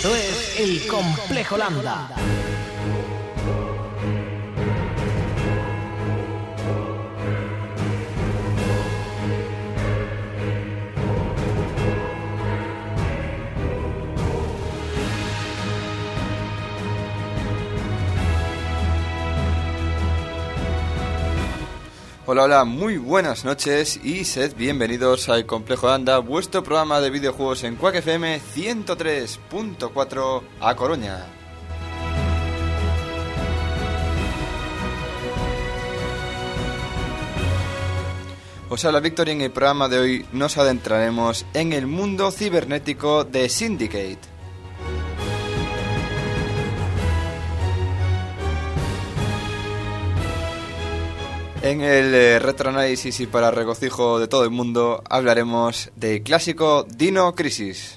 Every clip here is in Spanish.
Esto es El Complejo Lambda. Hola, hola, muy buenas noches y sed bienvenidos al Complejo Lambda, vuestro programa de videojuegos en Quack FM 103.4 a Coruña. Os habla Víctor y en el programa de hoy nos adentraremos en el mundo cibernético de Syndicate. En el retroanálisis y para regocijo de todo el mundo hablaremos del clásico Dino Crisis.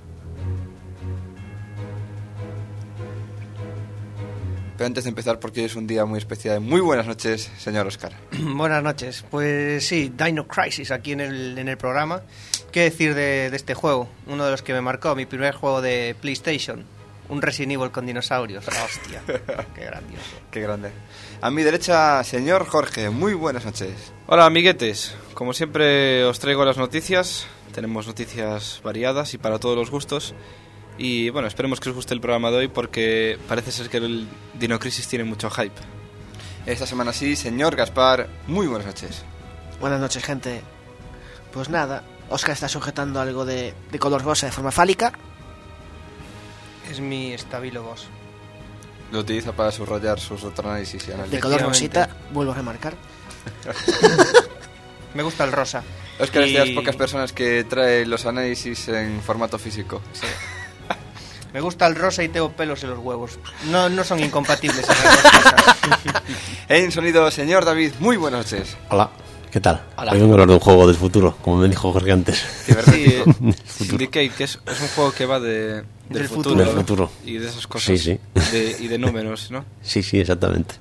Pero antes de empezar, porque es un día muy especial, muy buenas noches, señor Oscar. Buenas noches, pues sí, Dino Crisis aquí en el programa. ¿Qué decir de este juego? Uno de los que me marcó, mi primer juego de PlayStation. Un Resident Evil con dinosaurios. Hostia, qué grandioso. Qué grande. A mi derecha, señor Jorge, muy buenas noches. Hola, amiguetes. Como siempre os traigo las noticias. Tenemos noticias variadas y para todos los gustos. Y bueno, esperemos que os guste el programa de hoy porque parece ser que el Dino Crisis tiene mucho hype. Esta semana sí, señor Gaspar, muy buenas noches. Buenas noches, gente. Pues nada, Oscar está sujetando algo de color rosa de forma fálica. Es mi Stabilo Boss. Lo utiliza para subrayar sus retroanálisis y análisis. De color rosita, vuelvo a remarcar. Me gusta el rosa. Oscar es de las pocas personas que trae los análisis en formato físico. Sí. Me gusta el rosa y tengo pelos en los huevos. No son incompatibles esas dos cosas. En sonido, señor David, muy buenas noches. Hola, ¿qué tal? Hola. Hoy vengo a hablar de un juego del futuro, como me dijo Jorge antes. Sí, Syndicate, que es un juego que va del futuro. Del futuro. Y de esas cosas. Sí. Y de números, ¿no? Sí, exactamente.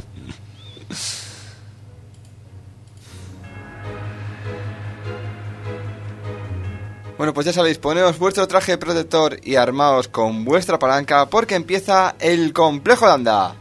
Bueno, pues ya sabéis, poneos vuestro traje protector y armaos con vuestra palanca porque empieza el Complejo Lambda.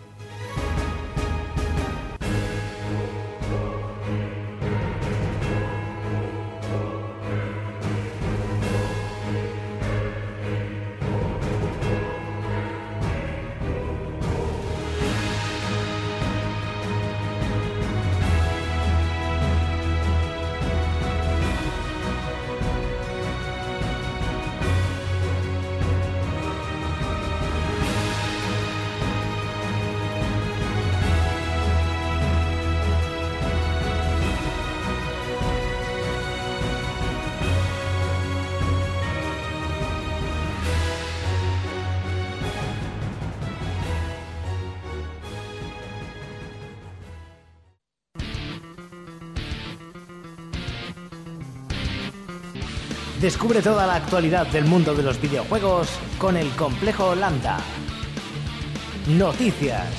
Descubre toda la actualidad del mundo de los videojuegos con El Complejo Lambda. Noticias.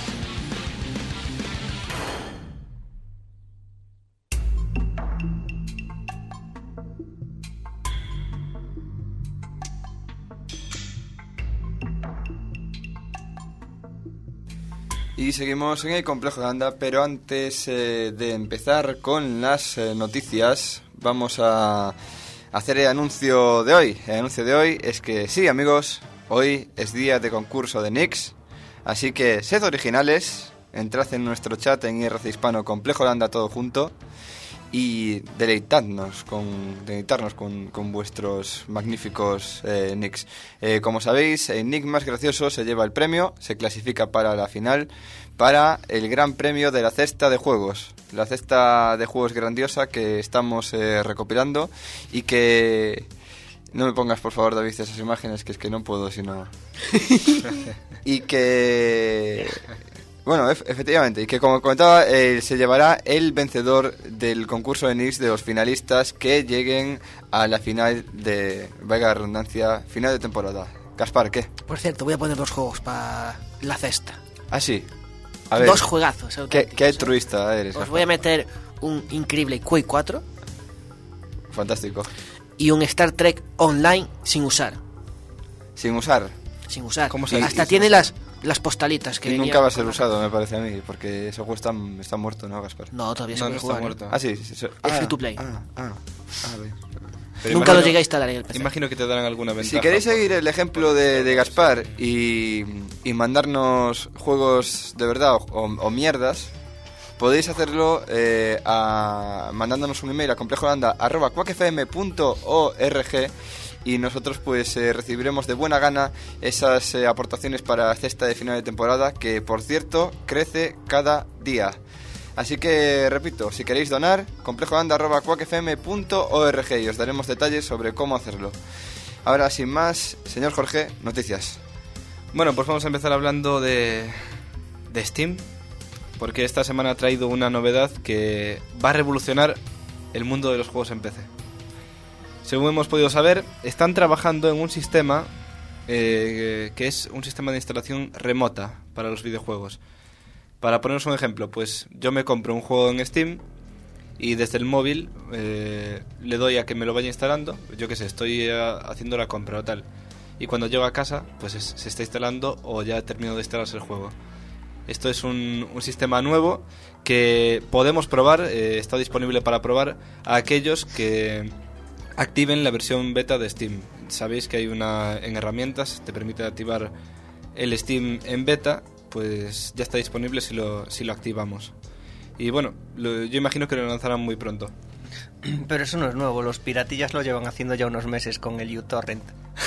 Y seguimos en el Complejo Lambda, pero antes de empezar con las noticias, vamos a hacer el anuncio de hoy. El anuncio de hoy es que sí, amigos, hoy es día de concurso de Nix, así que sed originales, entrad en nuestro chat en IRC Hispano Complejo Lambda todo junto y deleitarnos con vuestros magníficos nicks. Como sabéis, el nick más gracioso se lleva el premio, se clasifica para la final, para el gran premio de la cesta de juegos. La cesta de juegos grandiosa que estamos recopilando y que... No me pongas, por favor, David, esas imágenes, que es que no puedo, sino... y que... Bueno, efectivamente, y que como comentaba, se llevará el vencedor del concurso de Nix, de los finalistas que lleguen a la final de, valga la redundancia, final de temporada. Gaspar, ¿qué? Por cierto, voy a poner 2 juegos para la cesta. Ah, sí. A ver, 2 juegazos. ¿Qué altruista eres, Os Gaspar? voy a meter un increíble Quake 4 Fantástico. y un Star Trek Online sin usar. sin usar. Sin usar. ¿Cómo se Hasta dice? tiene las postalitas que Y venían nunca va a con ser la- usado, me parece a mí, porque ese juego está muerto, ¿no, Gaspar? No, todavía se No, puede no está jugar. muerto. Ah, sí. Es free to play. Bien. Pero Nunca lo imagino- llegué a instalar en el PC. Imagino que te darán alguna ventaja. Si queréis seguir el ejemplo de Gaspar y mandarnos juegos de verdad o mierdas, podéis hacerlo mandándonos un email a complejolanda@quackfm.org y nosotros pues recibiremos de buena gana esas aportaciones para cesta de final de temporada, que por cierto crece cada día. Así que, repito, si queréis donar, complejolanda@quackfm.org y os daremos detalles sobre cómo hacerlo. Ahora, sin más, señor Jorge, noticias. Bueno, pues vamos a empezar hablando de Steam, porque esta semana ha traído una novedad que va a revolucionar el mundo de los juegos en PC. Según hemos podido saber, están trabajando en un sistema que es un sistema de instalación remota para los videojuegos. Para poneros un ejemplo, pues yo me compro un juego en Steam y desde el móvil le doy a que me lo vaya instalando. Yo qué sé, estoy haciendo la compra o tal. Y cuando llego a casa, pues se está instalando o ya ha terminado de instalarse el juego. Esto es un sistema nuevo que podemos probar, está disponible para probar a aquellos que activen la versión beta de Steam. Sabéis que hay una en herramientas, te permite activar el Steam en beta, pues ya está disponible si lo activamos. Y bueno, yo imagino que lo lanzarán muy pronto. Pero eso no es nuevo, los piratillas lo llevan haciendo ya unos meses con el uTorrent.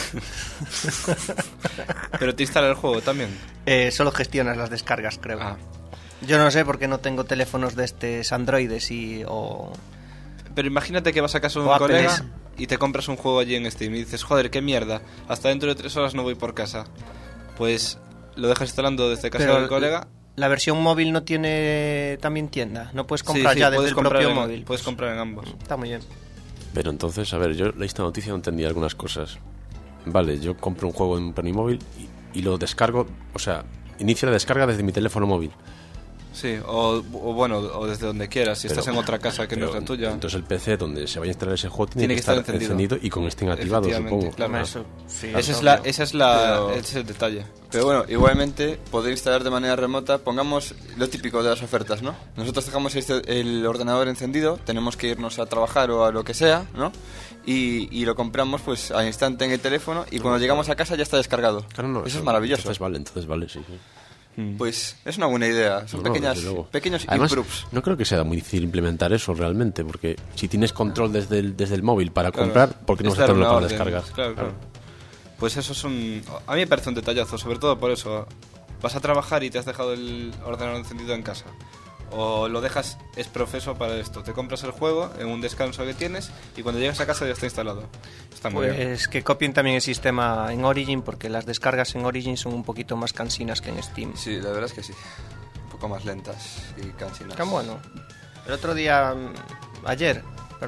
Pero te instala el juego también. Solo gestionas las descargas, creo. Ah. Yo no sé porque no tengo teléfonos de estos androides Pero imagínate que vas a casa de O un Apple colega es. y te compras un juego allí en Steam y dices, joder, qué mierda, hasta dentro de 3 horas no voy por casa. Pues lo dejas instalando desde casa Pero del colega. la versión móvil no tiene también tienda. No puedes comprar Sí, ya desde puedes el comprar propio en- móvil. Puedes comprar en ambos. Está muy bien. Pero entonces, a ver, yo leí esta noticia y no entendí algunas cosas. Vale, yo compro un juego en mi móvil y lo descargo, o sea, inicio la descarga desde mi teléfono móvil. Sí, o bueno, o desde donde quieras, si Pero- estás en otra casa que no es pero la tuya. Entonces el PC donde se vaya a instalar ese juego tiene que estar estar encendido. encendido y con Steam activado, Efectivamente, supongo. claro. Eso, sí, Ese es es la, obvio. esa es la, Pero- ese es el detalle. Pero bueno, igualmente podéis instalar de manera remota. Pongamos lo típico de las ofertas, ¿no? Nosotros dejamos el ordenador encendido, tenemos que irnos a trabajar o a lo que sea, ¿no? Y lo compramos pues al instante en el teléfono y cuando llegamos a casa ya está descargado. Claro, no, eso es maravilloso. Entonces vale, sí. Sí. Pues es una buena idea. Son No, no, pequeños desde luego. Además, improves. no creo que sea muy difícil implementar eso realmente, porque si tienes control desde el móvil para Claro, comprar, ¿por qué no vas a es dar tenerlo una para orden, descargar? Claro. Pues eso es a mí me parece un detallazo, sobre todo por eso. Vas a trabajar y te has dejado el ordenador encendido en casa. O lo dejas es profeso para esto. Te compras el juego en un descanso que tienes y cuando llegas a casa ya está instalado. Está muy bien. Pues que copien también el sistema en Origin, porque las descargas en Origin son un poquito más cansinas que en Steam. Sí, la verdad es que sí. Un poco más lentas y cansinas. Qué bueno. El otro día, ayer,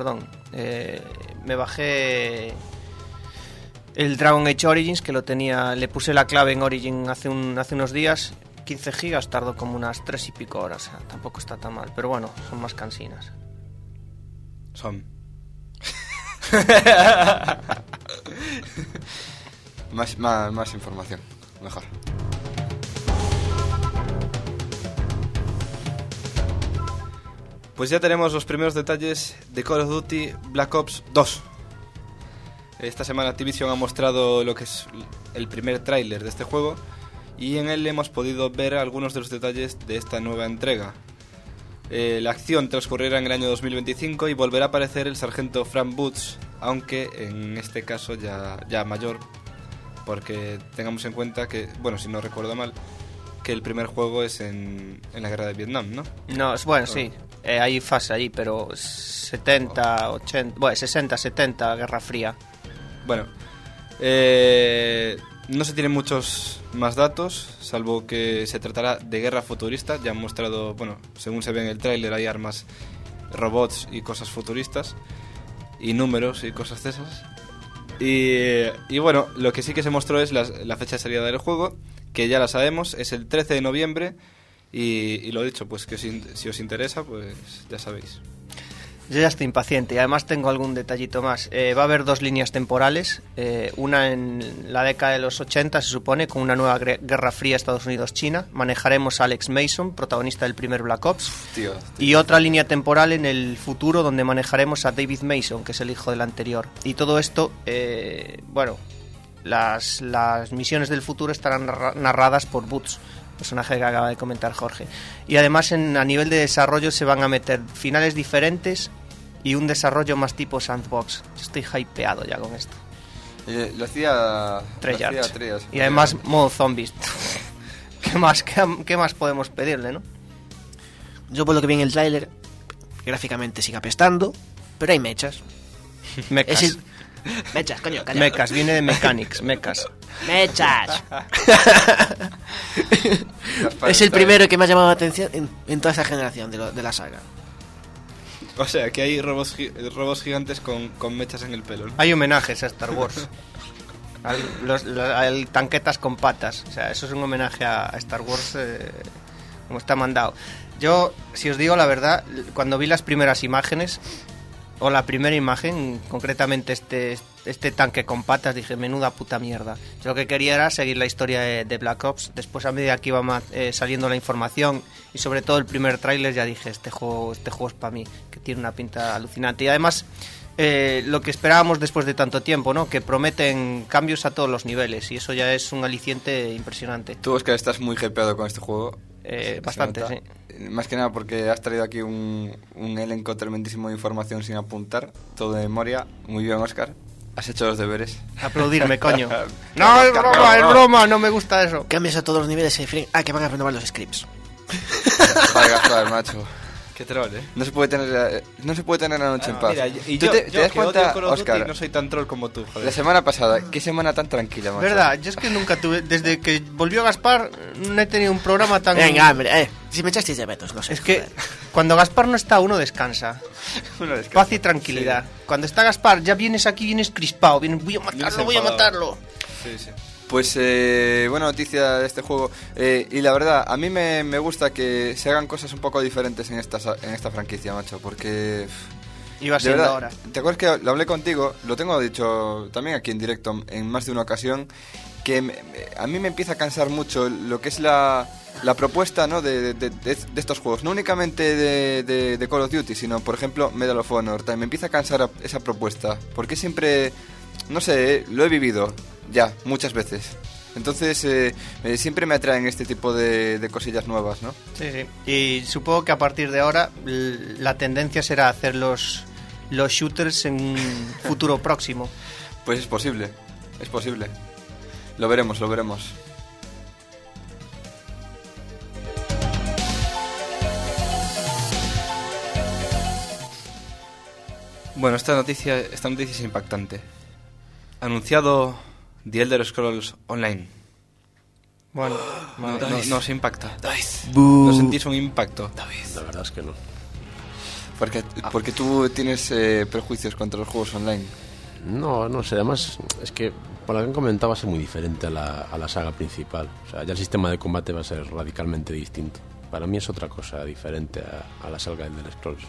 me bajé el Dragon Age Origins, que lo tenía, le puse la clave en Origin hace unos días. 15 gigas, tardó como unas 3 y pico horas. O sea, tampoco está tan mal, pero bueno, son más cansinas. Son. Más información. Mejor. Pues ya tenemos los primeros detalles de Call of Duty Black Ops 2. Esta semana Activision ha mostrado lo que es el primer tráiler de este juego y en él hemos podido ver algunos de los detalles de esta nueva entrega. La acción transcurrirá en el año 2025 y volverá a aparecer el sargento Frank Boots, aunque en este caso ya mayor, porque tengamos en cuenta que, bueno, si no recuerdo mal, que el primer juego es en la guerra de Vietnam, ¿no? No, bueno, sí, hay fase ahí, pero 70, 80, bueno, 60, 70, Guerra Fría. Bueno, no se tienen muchos más datos, salvo que se tratará de guerra futurista. Ya han mostrado, bueno, según se ve en el tráiler, hay armas, robots y cosas futuristas, y números y cosas de esas. Y bueno, lo que sí que se mostró es la fecha de salida del juego, que ya la sabemos, es el 13 de noviembre, y lo dicho, pues que si os interesa, pues ya sabéis. Yo ya estoy impaciente y además tengo algún detallito más. Va a haber 2 líneas temporales, una en la década de los 80 se supone, con una nueva guerra fría Estados Unidos-China. Manejaremos a Alex Mason, protagonista del primer Black Ops. Tío. Y otra línea temporal en el futuro donde manejaremos a David Mason, que es el hijo del anterior. Y todo esto, las misiones del futuro estarán narradas por Boots, personaje que acaba de comentar Jorge. Y además a nivel de desarrollo se van a meter finales diferentes y un desarrollo más tipo sandbox. Estoy hypeado ya con esto. Lo hacía Treyarch. Treyarch. Y además modo zombies. ¿Qué más podemos pedirle, no? Yo por lo que vi en el tráiler, gráficamente sigue apestando, pero hay mechas. Mechas. Mechas, coño, calla. Mechas, viene de mechanics, mechas. ¡Mechas! Es el primero que me ha llamado la atención en toda esta generación de la saga. O sea, que hay robots gigantes con mechas en el pelo, ¿no? Hay homenajes a Star Wars. Al tanquetas con patas. O sea, eso es un homenaje a Star Wars como está mandado. Yo, si os digo la verdad, cuando vi las primeras imágenes, o la primera imagen, concretamente este tanque con patas, dije, menuda puta mierda. Yo lo que quería era seguir la historia de Black Ops. Después, a medida que iba saliendo la información y sobre todo el primer tráiler, ya dije, este juego es para mí, que tiene una pinta alucinante. Y además, lo que esperábamos después de tanto tiempo, ¿no? Que prometen cambios a todos los niveles, y eso ya es un aliciente impresionante. Tú, Oscar, estás muy hypeado con este juego. Bastante, sí. Más que nada porque has traído aquí un elenco tremendísimo de información sin apuntar, todo de memoria. Muy bien, Oscar. Has hecho los deberes. Aplaudirme, coño. No, es broma, no me gusta eso. Cambias a todos los niveles y refieren a que van a renovar los scripts. Vaya, joder, macho. Qué troll, ¿eh? No se puede tener la noche en paz. Mira, y ¿Tú yo, te das que cuenta, odio Call of Duty, Oscar? no soy tan troll como tú, joder. La semana pasada, qué semana tan tranquila, macho. Verdad, yo es que nunca tuve, desde que volvió Gaspar, no he tenido un programa tan... Venga, hombre, si me echasteis de vetos, no sé. Es que cuando Gaspar no está, uno descansa. Paz y tranquilidad. Sí. Cuando está Gaspar, ya vienes aquí, vienes crispado, voy a matarlo. Sí, sí. Pues buena noticia de este juego, y la verdad, a mí me gusta que se hagan cosas un poco diferentes en esta franquicia, macho, porque... Iba siendo verdad, ahora. ¿Te acuerdas que lo hablé contigo? Lo tengo dicho también aquí en directo en más de una ocasión, que a mí me empieza a cansar mucho lo que es la propuesta, ¿no? de estos juegos, no únicamente de Call of Duty, sino por ejemplo Medal of Honor. También me empieza a cansar esa propuesta, porque siempre, no sé, lo he vivido ya muchas veces. Entonces siempre me atraen este tipo de cosillas nuevas, ¿no? Sí, sí. Y supongo que a partir de ahora la tendencia será hacer los shooters en un futuro próximo. Pues es posible. Lo veremos. Bueno, esta noticia es impactante. Anunciado The Elder Scrolls Online. Bueno, no se impacta. David. ¿No sentís un impacto? La verdad es que no. Porque tú tienes prejuicios contra los juegos online. No sé, además es que por lo que han comentado va a ser muy diferente a la saga principal. O sea, ya el sistema de combate va a ser radicalmente distinto. Para mí es otra cosa diferente a la saga del Scrolls.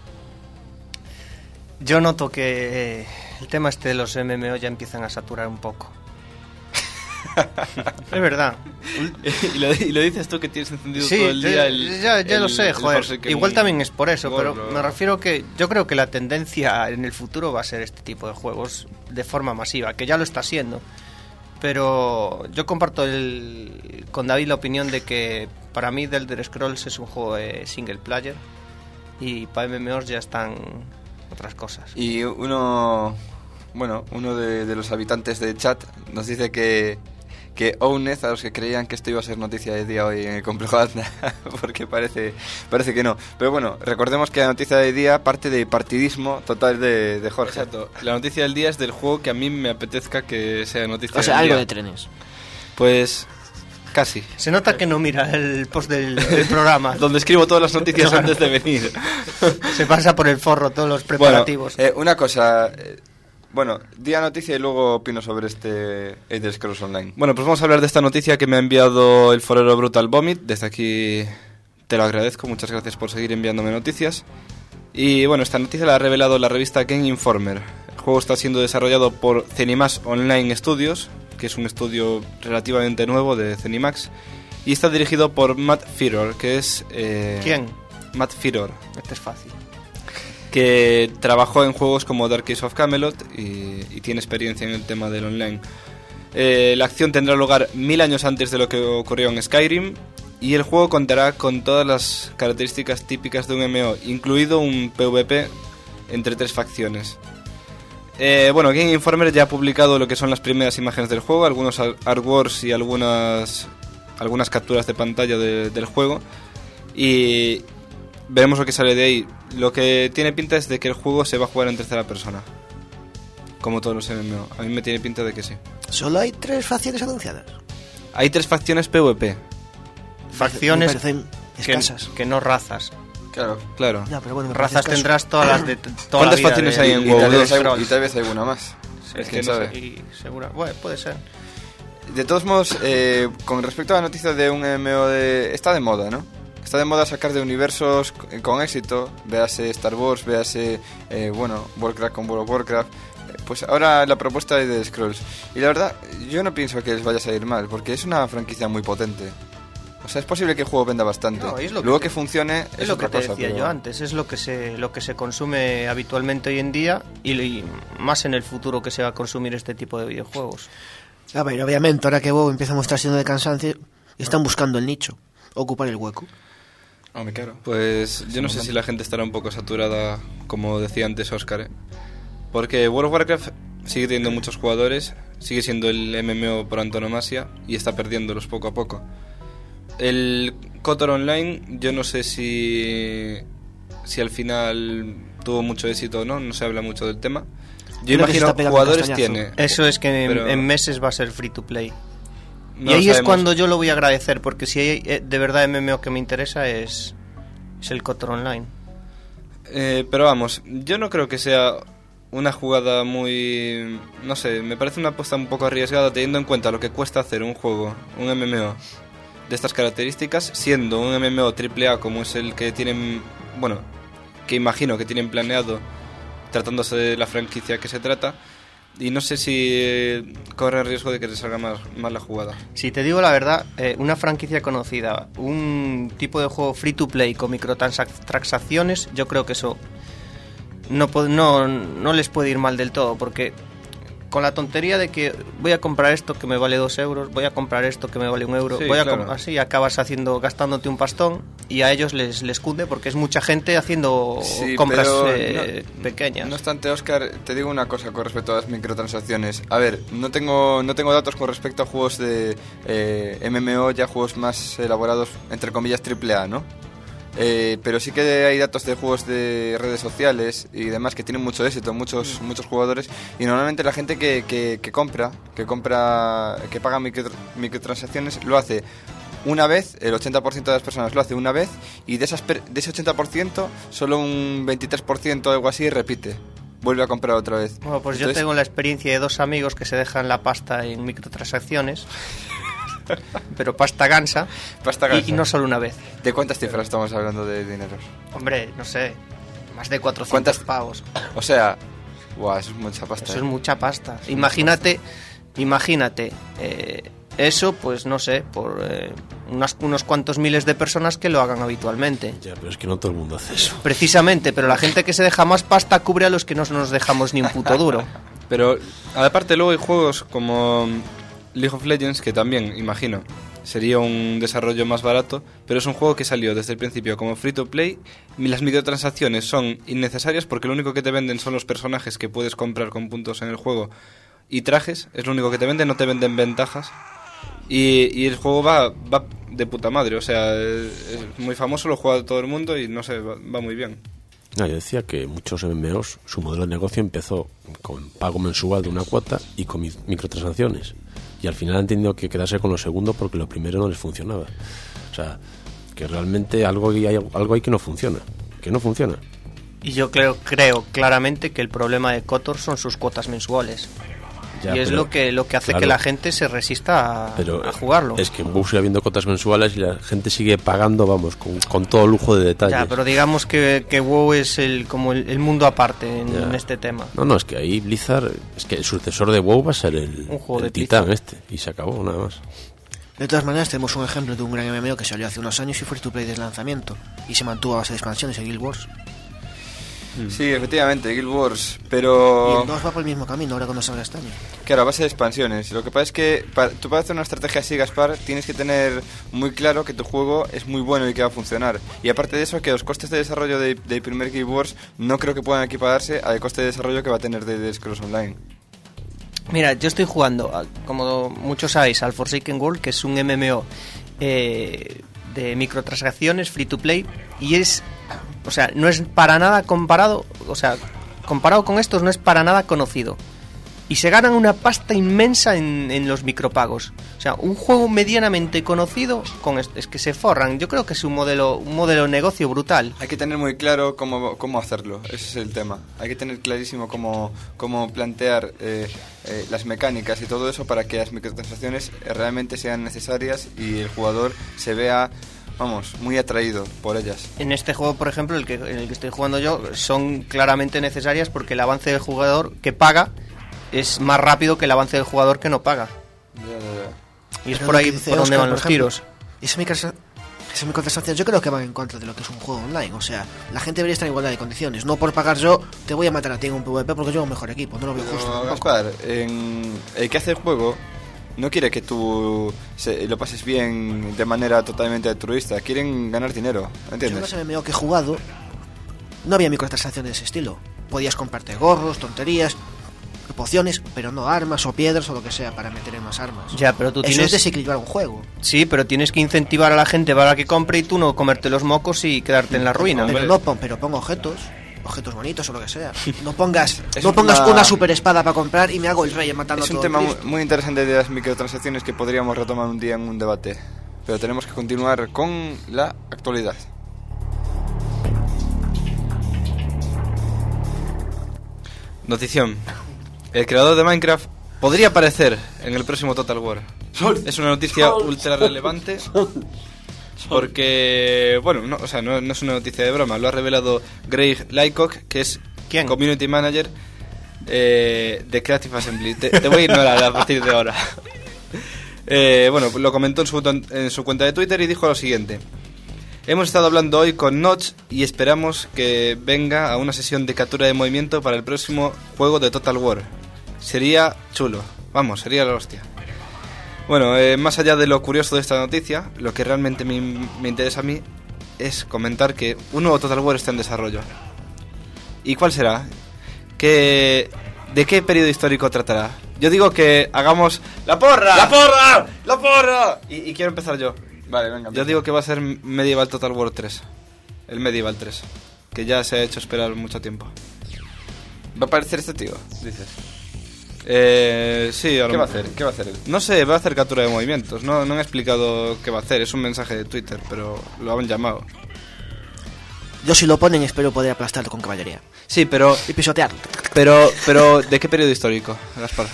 Yo noto que el tema de los MMO ya empiezan a saturar un poco. Es verdad. y lo dices tú, que tienes encendido sí, todo el día ya lo sé, joder. Igual también es por eso, bueno, pero me refiero que yo creo que la tendencia en el futuro va a ser este tipo de juegos de forma masiva, que ya lo está siendo. Pero yo comparto con David la opinión de que para mí The Elder Scrolls es un juego single player y para MMOs ya están otras cosas. Y uno de los habitantes de chat nos dice que Ownez, a los que creían que esto iba a ser noticia de día hoy en el complejo Anda, porque parece que no. Pero bueno, recordemos que la noticia de día parte de partidismo total de Jorge. Exacto. La noticia del día es del juego que a mí me apetezca que sea noticia o sea, del algo día. de trenes. Pues casi. Se nota que no mira el post del programa. Donde escribo todas las noticias antes de venir. Se pasa por el forro todos los preparativos. Bueno, una cosa... Bueno, di la noticia y luego opino sobre este Elder Scrolls Online. Bueno, pues vamos a hablar de esta noticia que me ha enviado el forero Brutal Vomit. Desde aquí te lo agradezco, muchas gracias por seguir enviándome noticias. Y bueno, esta noticia la ha revelado la revista Game Informer. El juego está siendo desarrollado por Zenimax Online Studios, que es un estudio relativamente nuevo de Zenimax, y está dirigido por Matt Firor, que es... ¿Quién? Matt Firor. Este es fácil. Que trabajó en juegos como Dark Age of Camelot y tiene experiencia en el tema del online. La acción tendrá lugar 1000 años antes de lo que ocurrió en Skyrim, y el juego contará con todas las características típicas de un MMO, incluido un PvP entre 3 facciones. Bueno, Game Informer ya ha publicado lo que son las primeras imágenes del juego, algunos artworks y algunas capturas de pantalla del juego, y veremos lo que sale de ahí. Lo que tiene pinta es de que el juego se va a jugar en tercera persona, como todos los MMO. A mí me tiene pinta de que sí. Solo hay 3 facciones anunciadas. Hay 3 facciones PvP. Facciones Me parecen escasas. que no razas. Claro. Ya, pero bueno, me Razas parece escaso. tendrás todas las de toda ¿Cuántas la vida facciones de- hay en Y WoW tal, vez 2? hay, y tal vez hay una más. Es que ¿Quién no sabe? sé. Y segura. Bueno, puede ser. De todos modos, con respecto a la noticia de un MMO está de moda, ¿no? Está de moda sacar de universos con éxito, véase Star Wars, véase, Warcraft con World of Warcraft. Pues ahora la propuesta es de Scrolls. Y la verdad, yo no pienso que les vaya a salir mal, porque es una franquicia muy potente. O sea, es posible que el juego venda bastante. No, es lo Luego que que funcione Es lo que otra te cosa. decía pero- yo antes, es lo que se consume habitualmente hoy en día y más en el futuro que se va a consumir este tipo de videojuegos. A ver, obviamente, ahora que WoW empieza a mostrar signo de cansancio, están buscando el nicho, ocupar el hueco. Hombre, claro. Pues yo no sé si la gente estará un poco saturada, como decía antes Óscar, ¿eh? Porque World of Warcraft sigue teniendo muchos jugadores, sigue siendo el MMO por antonomasia y está perdiéndolos poco a poco. El KOTOR Online, yo no sé si al final tuvo mucho éxito o no, no se habla mucho del tema. Yo Creo que se imagino está pegando jugadores castañazo. tiene. Eso es que Pero- en meses va a ser free to play. No y ahí lo es sabemos. cuando yo lo voy a agradecer, porque si hay de verdad MMO que me interesa es el KOTOR Online. Pero vamos, yo no creo que sea una jugada muy... No sé, me parece una apuesta un poco arriesgada teniendo en cuenta lo que cuesta hacer un juego, un MMO de estas características, siendo un MMO AAA como es el que tienen... Bueno, que imagino que tienen planeado tratándose de la franquicia que se trata, y no sé si corre el riesgo de que les salga mal la jugada. Si te digo la verdad, una franquicia conocida, un tipo de juego free to play con microtransacciones, yo creo que eso no les puede ir mal del todo, porque con la tontería de que voy a comprar esto que me vale 2 euros, voy a comprar esto que me vale 1 euro, Sí, voy a claro. así acabas gastándote un pastón, y a ellos les cunde porque es mucha gente haciendo Sí, compras pero pequeñas. No obstante, Óscar, te digo una cosa con respecto a las microtransacciones. A ver, no tengo datos con respecto a juegos de MMO, ya juegos más elaborados, entre comillas, AAA, ¿no? Pero sí que hay datos de juegos de redes sociales y demás que tienen mucho éxito, muchos jugadores, y normalmente la gente que paga microtransacciones lo hace una vez, el 80% de las personas lo hace una vez, y de ese 80% solo un 23% o algo así repite, vuelve a comprar otra vez. Bueno, pues yo Entonces, tengo la experiencia de 2 amigos que se dejan la pasta en microtransacciones, pero pasta gansa, Pasta gansa. Y no solo una vez. ¿De cuántas cifras estamos hablando de dineros? Hombre, no sé, más de 400 ¿Cuántas? pavos. O sea, eso es mucha pasta. Eso es mucha pasta. Imagínate, eso, pues no sé, por unos cuantos miles de personas que lo hagan habitualmente. Ya, pero es que no todo el mundo hace eso. Precisamente, pero la gente que se deja más pasta cubre a los que no nos dejamos ni un puto duro. Pero aparte luego hay juegos como League of Legends, que también, imagino, sería un desarrollo más barato, pero es un juego que salió desde el principio como free to play, y las microtransacciones son innecesarias porque lo único que te venden son los personajes que puedes comprar con puntos en el juego y trajes, es lo único que te venden, no te venden ventajas, y el juego va de puta madre, o sea, es muy famoso, lo juega todo el mundo y no sé, va muy bien. No, yo decía que muchos MMOs, su modelo de negocio empezó con pago mensual de una cuota y con microtransacciones. Y al final han tenido que quedarse con lo segundo porque lo primero no les funcionaba. O sea, que realmente algo hay que no funciona. Que no funciona. Y yo creo claramente que el problema de KOTOR son sus cuotas mensuales. Ya, y es pero, lo que hace claro, que la gente se resista a jugarlo. Es que en WoW sigue habiendo cotas mensuales y la gente sigue pagando, vamos, con todo lujo de detalles. Ya, pero digamos que WoW es como el mundo aparte en Ya. este tema. No, es que ahí Blizzard, es que el sucesor de WoW va a ser Un juego de Titán y se acabó, nada más. De todas maneras, tenemos un ejemplo de un gran MMO que salió hace unos años y fue free to play desde el lanzamiento y se mantuvo a base de expansiones en Guild Wars. Sí, efectivamente, Guild Wars, Y pero el 2 va por el mismo camino ahora cuando salga este año. claro, a base de expansiones. Lo que pasa es que tú para hacer una estrategia así, Gaspar, tienes que tener muy claro que tu juego es muy bueno y que va a funcionar. Y aparte de eso, que los costes de desarrollo del primer Guild Wars no creo que puedan equipararse al coste de desarrollo que va a tener de Scrolls Online. Mira, yo estoy jugando, como muchos sabéis, al Forsaken World, que es un MMO de microtransacciones, free to play, y o sea, no es para nada comparado con estos no es para nada conocido. Y se ganan una pasta inmensa en los micropagos. O sea, un juego medianamente conocido es que se forran. Yo creo que es un modelo de negocio brutal. Hay que tener muy claro cómo hacerlo, ese es el tema. Hay que tener clarísimo cómo plantear las mecánicas y todo eso para que las microtransacciones realmente sean necesarias y el jugador se vea, vamos, muy atraído por ellas. En este juego, por ejemplo, en el que estoy jugando yo, son claramente necesarias porque el avance del jugador que paga es más rápido que el avance del jugador que no paga. Y es Pero por lo ahí que dice por donde Óscar, van los por ejemplo, tiros. Esas microtransacciones yo creo que van en contra de lo que es un juego online. O sea, la gente debería estar en igualdad de condiciones. No por pagar yo, te voy a matar a ti en un PvP porque yo hago un mejor equipo. No lo veo justo. Pero, tampoco. Gaspar, el que hace el juego no quiere que tú lo pases bien de manera totalmente altruista. Quieren ganar dinero, Yo en ¿entiendes? los MMO que he jugado no había microtransacciones de ese estilo. Podías comprarte gorros, tonterías, pociones, pero no armas o piedras o lo que sea para meter en más armas. Ya, pero tú Eso tienes... es desequilibrar un juego. Sí, pero tienes que incentivar a la gente para que compre y tú no comerte los mocos y quedarte en la ruina. Pero pero pongo objetos bonitos o lo que sea. No pongas Es una super espada para comprar y me hago el rey matando Es a un todo tema Cristo. muy interesante de las microtransacciones que podríamos retomar un día en un debate. Pero tenemos que continuar con la actualidad. Notición. El creador de Minecraft podría aparecer en el próximo Total War. Es una noticia ultra relevante porque, bueno, no es una noticia de broma. Lo ha revelado Greg Lycock, que es ¿Quién? Community Manager de Creative Assembly. Te voy a ignorar a partir de ahora. Bueno, lo comentó en su cuenta de Twitter y dijo lo siguiente. Hemos estado hablando hoy con Notch y esperamos que venga a una sesión de captura de movimiento para el próximo juego de Total War. Sería chulo, vamos, sería la hostia. Bueno, más allá de lo curioso de esta noticia, lo que realmente me interesa a mí es comentar que un nuevo Total War está en desarrollo. ¿Y cuál será? ¿De qué periodo histórico tratará? Yo digo que hagamos ¡la porra! ¡La porra! ¡La porra! Y quiero empezar yo. Vale, venga. Yo digo que va a ser Medieval Total War 3. El Medieval 3. Que ya se ha hecho esperar mucho tiempo. ¿Va a aparecer este tío? Dices. Sí, a lo ¿Qué va a mejor. hacer? ¿Qué va a hacer él? No sé, va a hacer captura de movimientos. No han explicado qué va a hacer. Es un mensaje de Twitter, pero lo han llamado. Yo si lo ponen espero poder aplastarlo con caballería Sí, pero y pisotearlo. pero ¿de qué periodo histórico, Gaspar?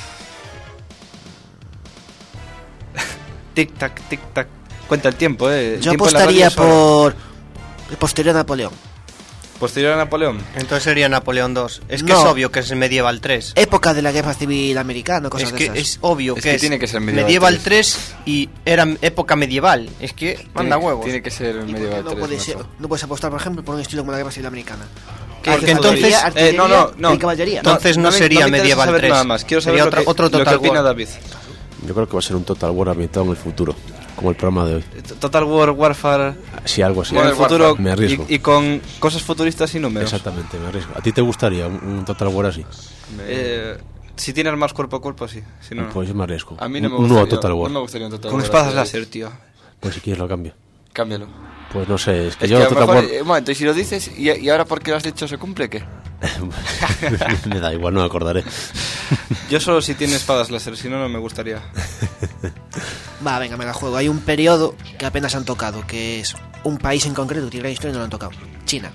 Tic tac, tic tac. Cuenta el tiempo, El Yo tiempo en la apostaría radio es oro. por el posterior a Napoleón. Posterior a Napoleón. Entonces sería Napoleón 2. Es que No. es obvio que es Medieval 3. Época de la guerra civil americana, cosas Es de que esas. es obvio Es que que es tiene que ser Medieval 3 y era época medieval. Es que manda huevos. Tiene que ser ¿Y por qué Medieval 3. no puedes, macho. no puedes apostar, por ejemplo, por un estilo como la guerra civil americana? Porque Hay entonces artillería, no. y caballería. Entonces no me- sería me interesa Medieval saber 3. nada más. Quiero saber Sería lo que, otro lo que Total opina War. David. Yo creo que va a ser un Total War ambientado en el futuro, como el programa de hoy. Total War Warfare Sí, algo así. en el Modern futuro Warfare. Me arriesgo. y con cosas futuristas y números. Exactamente, me arriesgo. ¿A ti te gustaría un Total War así? Si tienes más cuerpo a cuerpo, sí. Si no, no. Pues yo me arriesgo. A mí no me un gustaría, nuevo Total War. No me gustaría un Total Con War espadas así. láser, tío. Pues si quieres lo cambio. Cámbialo. Pues no sé, es que Es yo que a lo Total mejor, War... un momento, y si lo dices, y ahora porque lo has dicho se cumple, ¿qué? me da igual, no me acordaré. Yo solo si tiene espadas láser, si no, no me gustaría. Va, venga, mega juego. Hay un periodo que apenas han tocado, que es un país en concreto que tiene la historia y no lo han tocado. China.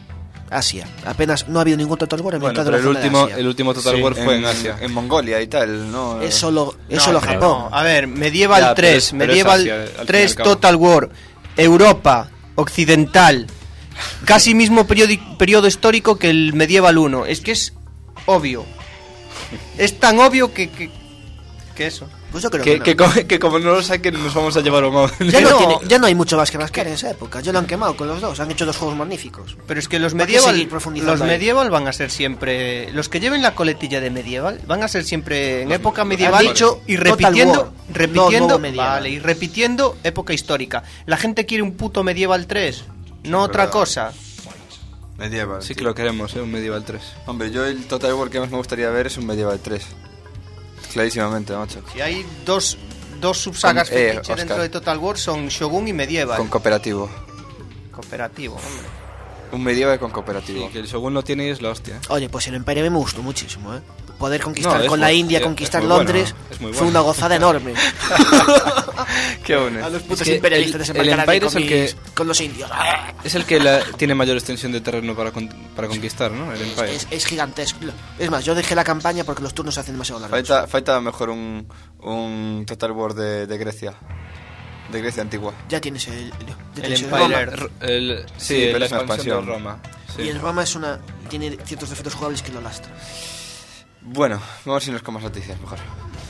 Asia. Apenas no ha habido ningún Total War Bueno, ambientado pero en la zona de Asia. el último Total War fue en Asia. En Mongolia y tal, ¿no? Es solo No, Japón. no. A ver, Medieval Ya, pero 3, es- pero es Medieval Asia, al fin y al 3 cabo. Total War, Europa Occidental, casi mismo periodo histórico que el Medieval 1. Es que es obvio. Es tan obvio que eso. Pues yo creo Que, que no. que como no lo saquen nos vamos a llevar un móvil. Ya no hay mucho más que rascar en esa época. Ya lo han quemado con los dos. Han hecho dos juegos magníficos. Pero es que los ¿Para qué Medieval, seguir profundizando los ahí? Medieval van a ser siempre... Los que lleven la coletilla de Medieval van a ser siempre en época medieval. Han dicho y Total repitiendo, War, no repitiendo, nuevo medieval. vale, y repitiendo época histórica. La gente quiere un puto Medieval 3, no otra verdad. cosa. Medieval. Sí que tío. lo queremos, un Medieval 3. Hombre, yo el Total War que más me gustaría ver es un Medieval 3. Clarísimamente, macho. Si hay dos subsagas fetiche Oscar. dentro de Total War son Shogun y Medieval. Con cooperativo. Cooperativo, hombre. Un Medieval con cooperativo. Sí, que el Shogun lo tiene y es la hostia. Oye, pues el Imperio me gustó muchísimo, ¿eh? Poder conquistar No, es con la muy- India, es conquistar muy bueno, Londres, es muy fue bueno. una gozada enorme. Qué bueno. A los putos Es que imperialistas el desembarcar allí Empire es el con los indios. Es el que tiene mayor extensión de terreno para conquistar, ¿no? El Empire. Es gigantesco. Es más, yo dejé la campaña porque los turnos se hacen demasiado largos. Falta mejor un Total War de Grecia. De Grecia antigua. Ya tienes el Empire. Roma. Sí, Sí, pero la es una expansión de expansión. Roma. Sí. Y el Roma tiene ciertos defectos jugables que lo lastra. Bueno, vamos a irnos con más noticias, mejor.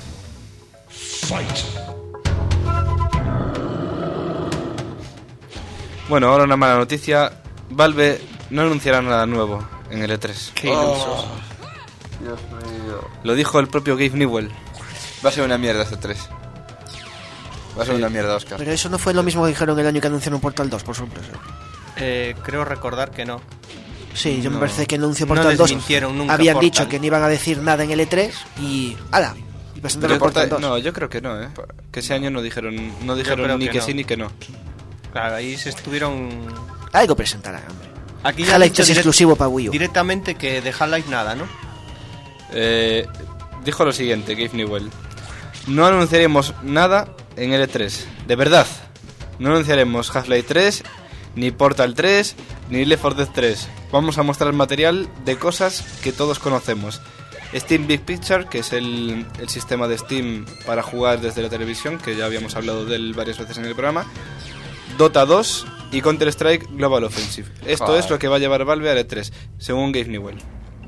Bueno, ahora una mala noticia. Valve no anunciará nada nuevo en el E3. Qué ilusos. Dios mío. Lo dijo el propio Gabe Newell. Va a ser una mierda este 3. Va a ser una mierda, Oscar. Pero eso no fue lo mismo que dijeron el año que anunciaron Portal 2, por sorpresa. Creo recordar que no. Sí, yo me No. parece que anunció No Portal 2. desmintieron nunca Habían Portal. dicho que no iban a decir nada en el E3 y ¡hala! Y presentaron el Portal 2. No, yo creo que no, ¿eh? Que ese año no dijeron creo ni que que no. sí ni que no. Claro, ahí se estuvieron... Algo presentarán, hombre. Aquí ya Half-Life han dicho 3 exclusivo para Wii U. directamente que de Half-Life nada, ¿no? Dijo lo siguiente, Gabe Newell. No anunciaremos nada en el E3. De verdad. No anunciaremos Half-Life 3, ni Portal 3, ni Left 4 Dead 3. Vamos a mostrar material de cosas que todos conocemos. Steam Big Picture, que es el sistema de Steam para jugar desde la televisión, que ya habíamos hablado de él varias veces en el programa. Dota 2 y Counter-Strike Global Offensive. Esto Joder. es lo que va a llevar Valve al E3, según Gabe Newell.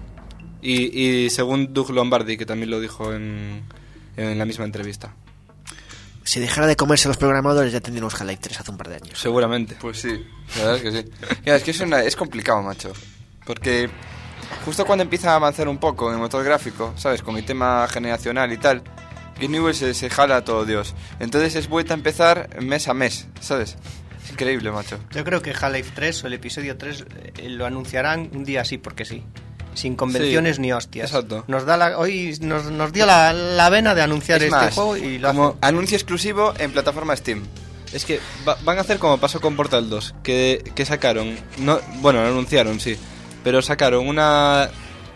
Y según Doug Lombardi, que también lo dijo en la misma entrevista. Si dejara de comerse los programadores ya tendríamos Half-Life 3 hace un par de años. Seguramente. Pues sí, la verdad es que sí. Mira, es que es complicado, macho. Porque justo cuando empieza a avanzar un poco en el motor gráfico, ¿sabes? Con el tema generacional y tal, Gabe Newell se jala a todo Dios. Entonces es vuelta a empezar mes a mes, ¿sabes? Es increíble, macho. Yo creo que Half-Life 3 o el episodio 3 lo anunciarán un día así porque sí. Sin convenciones Sí, ni hostias. exacto. Hoy nos dio la vena de anunciar Es este más, juego y lo como hacen. anuncio exclusivo en plataforma Steam. Es que van a hacer como pasó con Portal 2, que sacaron, bueno, lo anunciaron, sí, pero sacaron una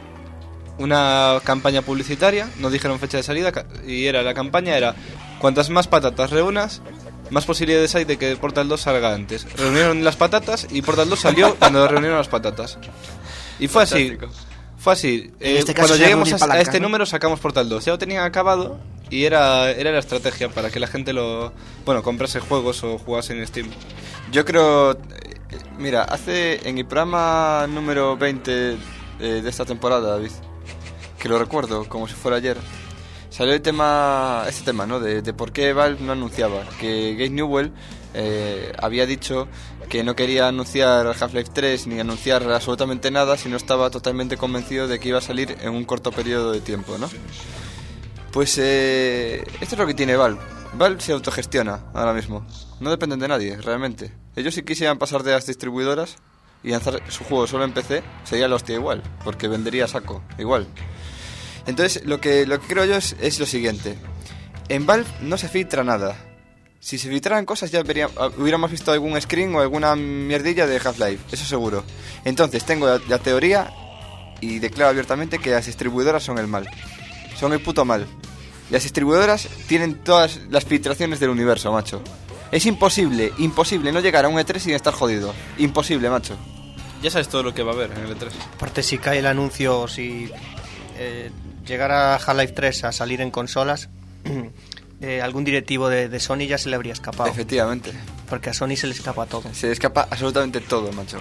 campaña publicitaria, no dijeron fecha de salida, y la campaña era, cuantas más patatas reúnas, más posibilidades hay de que Portal 2 salga antes. Reunieron las patatas y Portal 2 salió cuando reunieron las patatas. Y fue así. Fantástico. Fue así. En este caso Cuando sería lleguemos reunir a palancas, este ¿no? número sacamos Portal 2. Ya lo tenían acabado y era la estrategia para que la gente comprase juegos o jugase en Steam. Yo creo... Mira, en el programa número 20 de esta temporada, David, que lo recuerdo como si fuera ayer, salió este tema, ¿no? De por qué Valve no anunciaba. Que Gabe Newell había dicho que no quería anunciar Half-Life 3 ni anunciar absolutamente nada si no estaba totalmente convencido de que iba a salir en un corto periodo de tiempo, ¿no? Pues esto es lo que tiene Valve. Valve se autogestiona ahora mismo. No dependen de nadie, realmente. Ellos si quisieran pasar de las distribuidoras y lanzar su juego solo en PC, sería la hostia igual, porque vendería saco, igual. Entonces, lo que creo yo es lo siguiente. En Valve no se filtra nada. Si se filtraran cosas ya hubiéramos visto algún screen o alguna mierdilla de Half-Life, eso seguro. Entonces, tengo la teoría y declaro abiertamente que las distribuidoras son el mal. Son el puto mal. Las distribuidoras tienen todas las filtraciones del universo, macho. Es imposible no llegar a un E3 sin estar jodido. Imposible, macho. Ya sabes todo lo que va a haber en el E3. Aparte, si cae el anuncio, si llegara Half-Life 3 a salir en consolas, algún directivo de Sony ya se le habría escapado. Efectivamente. Porque a Sony se le escapa todo. Se escapa absolutamente todo, macho.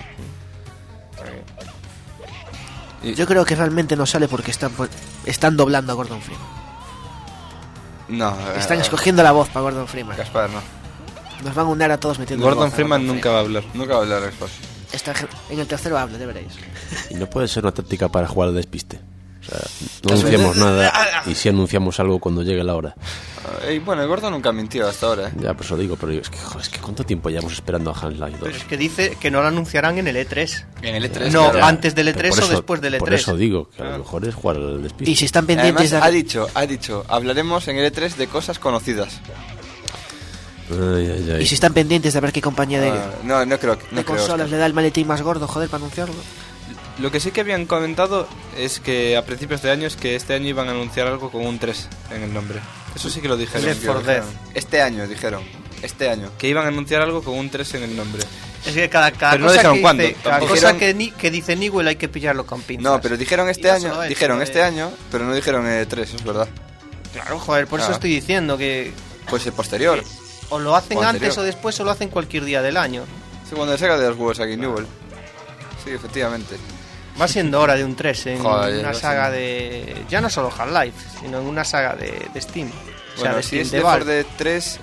Yo creo que realmente no sale porque están doblando a Gordon Freeman. No. Están escogiendo la voz para Gordon Freeman. Gaspar, no. Nos van a unar a todos metiendo Gordon voz a Freeman nunca va a hablar. Nunca va a hablar, Gaspar. En el tercero habla, ya veréis. Y no puede ser una táctica para jugar al despiste. O sea, no anunciamos nada y sí anunciamos algo cuando llegue la hora. Y bueno, el Gordon nunca mintió hasta ahora, ¿eh? Ya, pues lo digo, pero es que, joder, es que ¿cuánto tiempo llevamos esperando a Half-Life 2? Pero es que dice que no lo anunciarán en el E3. En el E3. No, claro. antes del Pero E3 por o eso- después del E3. Por eso digo que a lo mejor es jugar al despiste. Y si están pendientes Además, de... ha dicho, hablaremos en el E3 de cosas conocidas. Ay, ay, ay. Y si están pendientes de ver qué compañía de No creo que... No creo, consolas Oscar. le da el maletín más gordo, joder, para anunciarlo. Lo que sí que habían comentado es que a principios de año es que este año iban a anunciar algo con un 3 en el nombre. Eso sí que lo dijeron. Left 4 Dead. Este año, dijeron. Este año. Que iban a anunciar algo con un 3 en el nombre. Es que cada Pero no cosa, dijeron que, cuándo, dice, cada tampoco. cosa Dijeron- que dice Newell hay que pillarlo con pinzas. No, pero dijeron Y este no año. solo eso, Dijeron este año, pero no dijeron E3, eso es verdad. Claro, joder, por eso Ah. estoy diciendo que Pues el posterior. o lo hacen O antes anterior. o después o lo hacen cualquier día del año. Sí, cuando le saca de los huevos aquí Newell. Sí, efectivamente. Va siendo hora de un 3 en Joder, una ya saga sé. de... Ya no solo Half-Life, sino en una saga de Steam. O sea, Bueno, de si Steam, es de Left 4 Valve. Dead 3,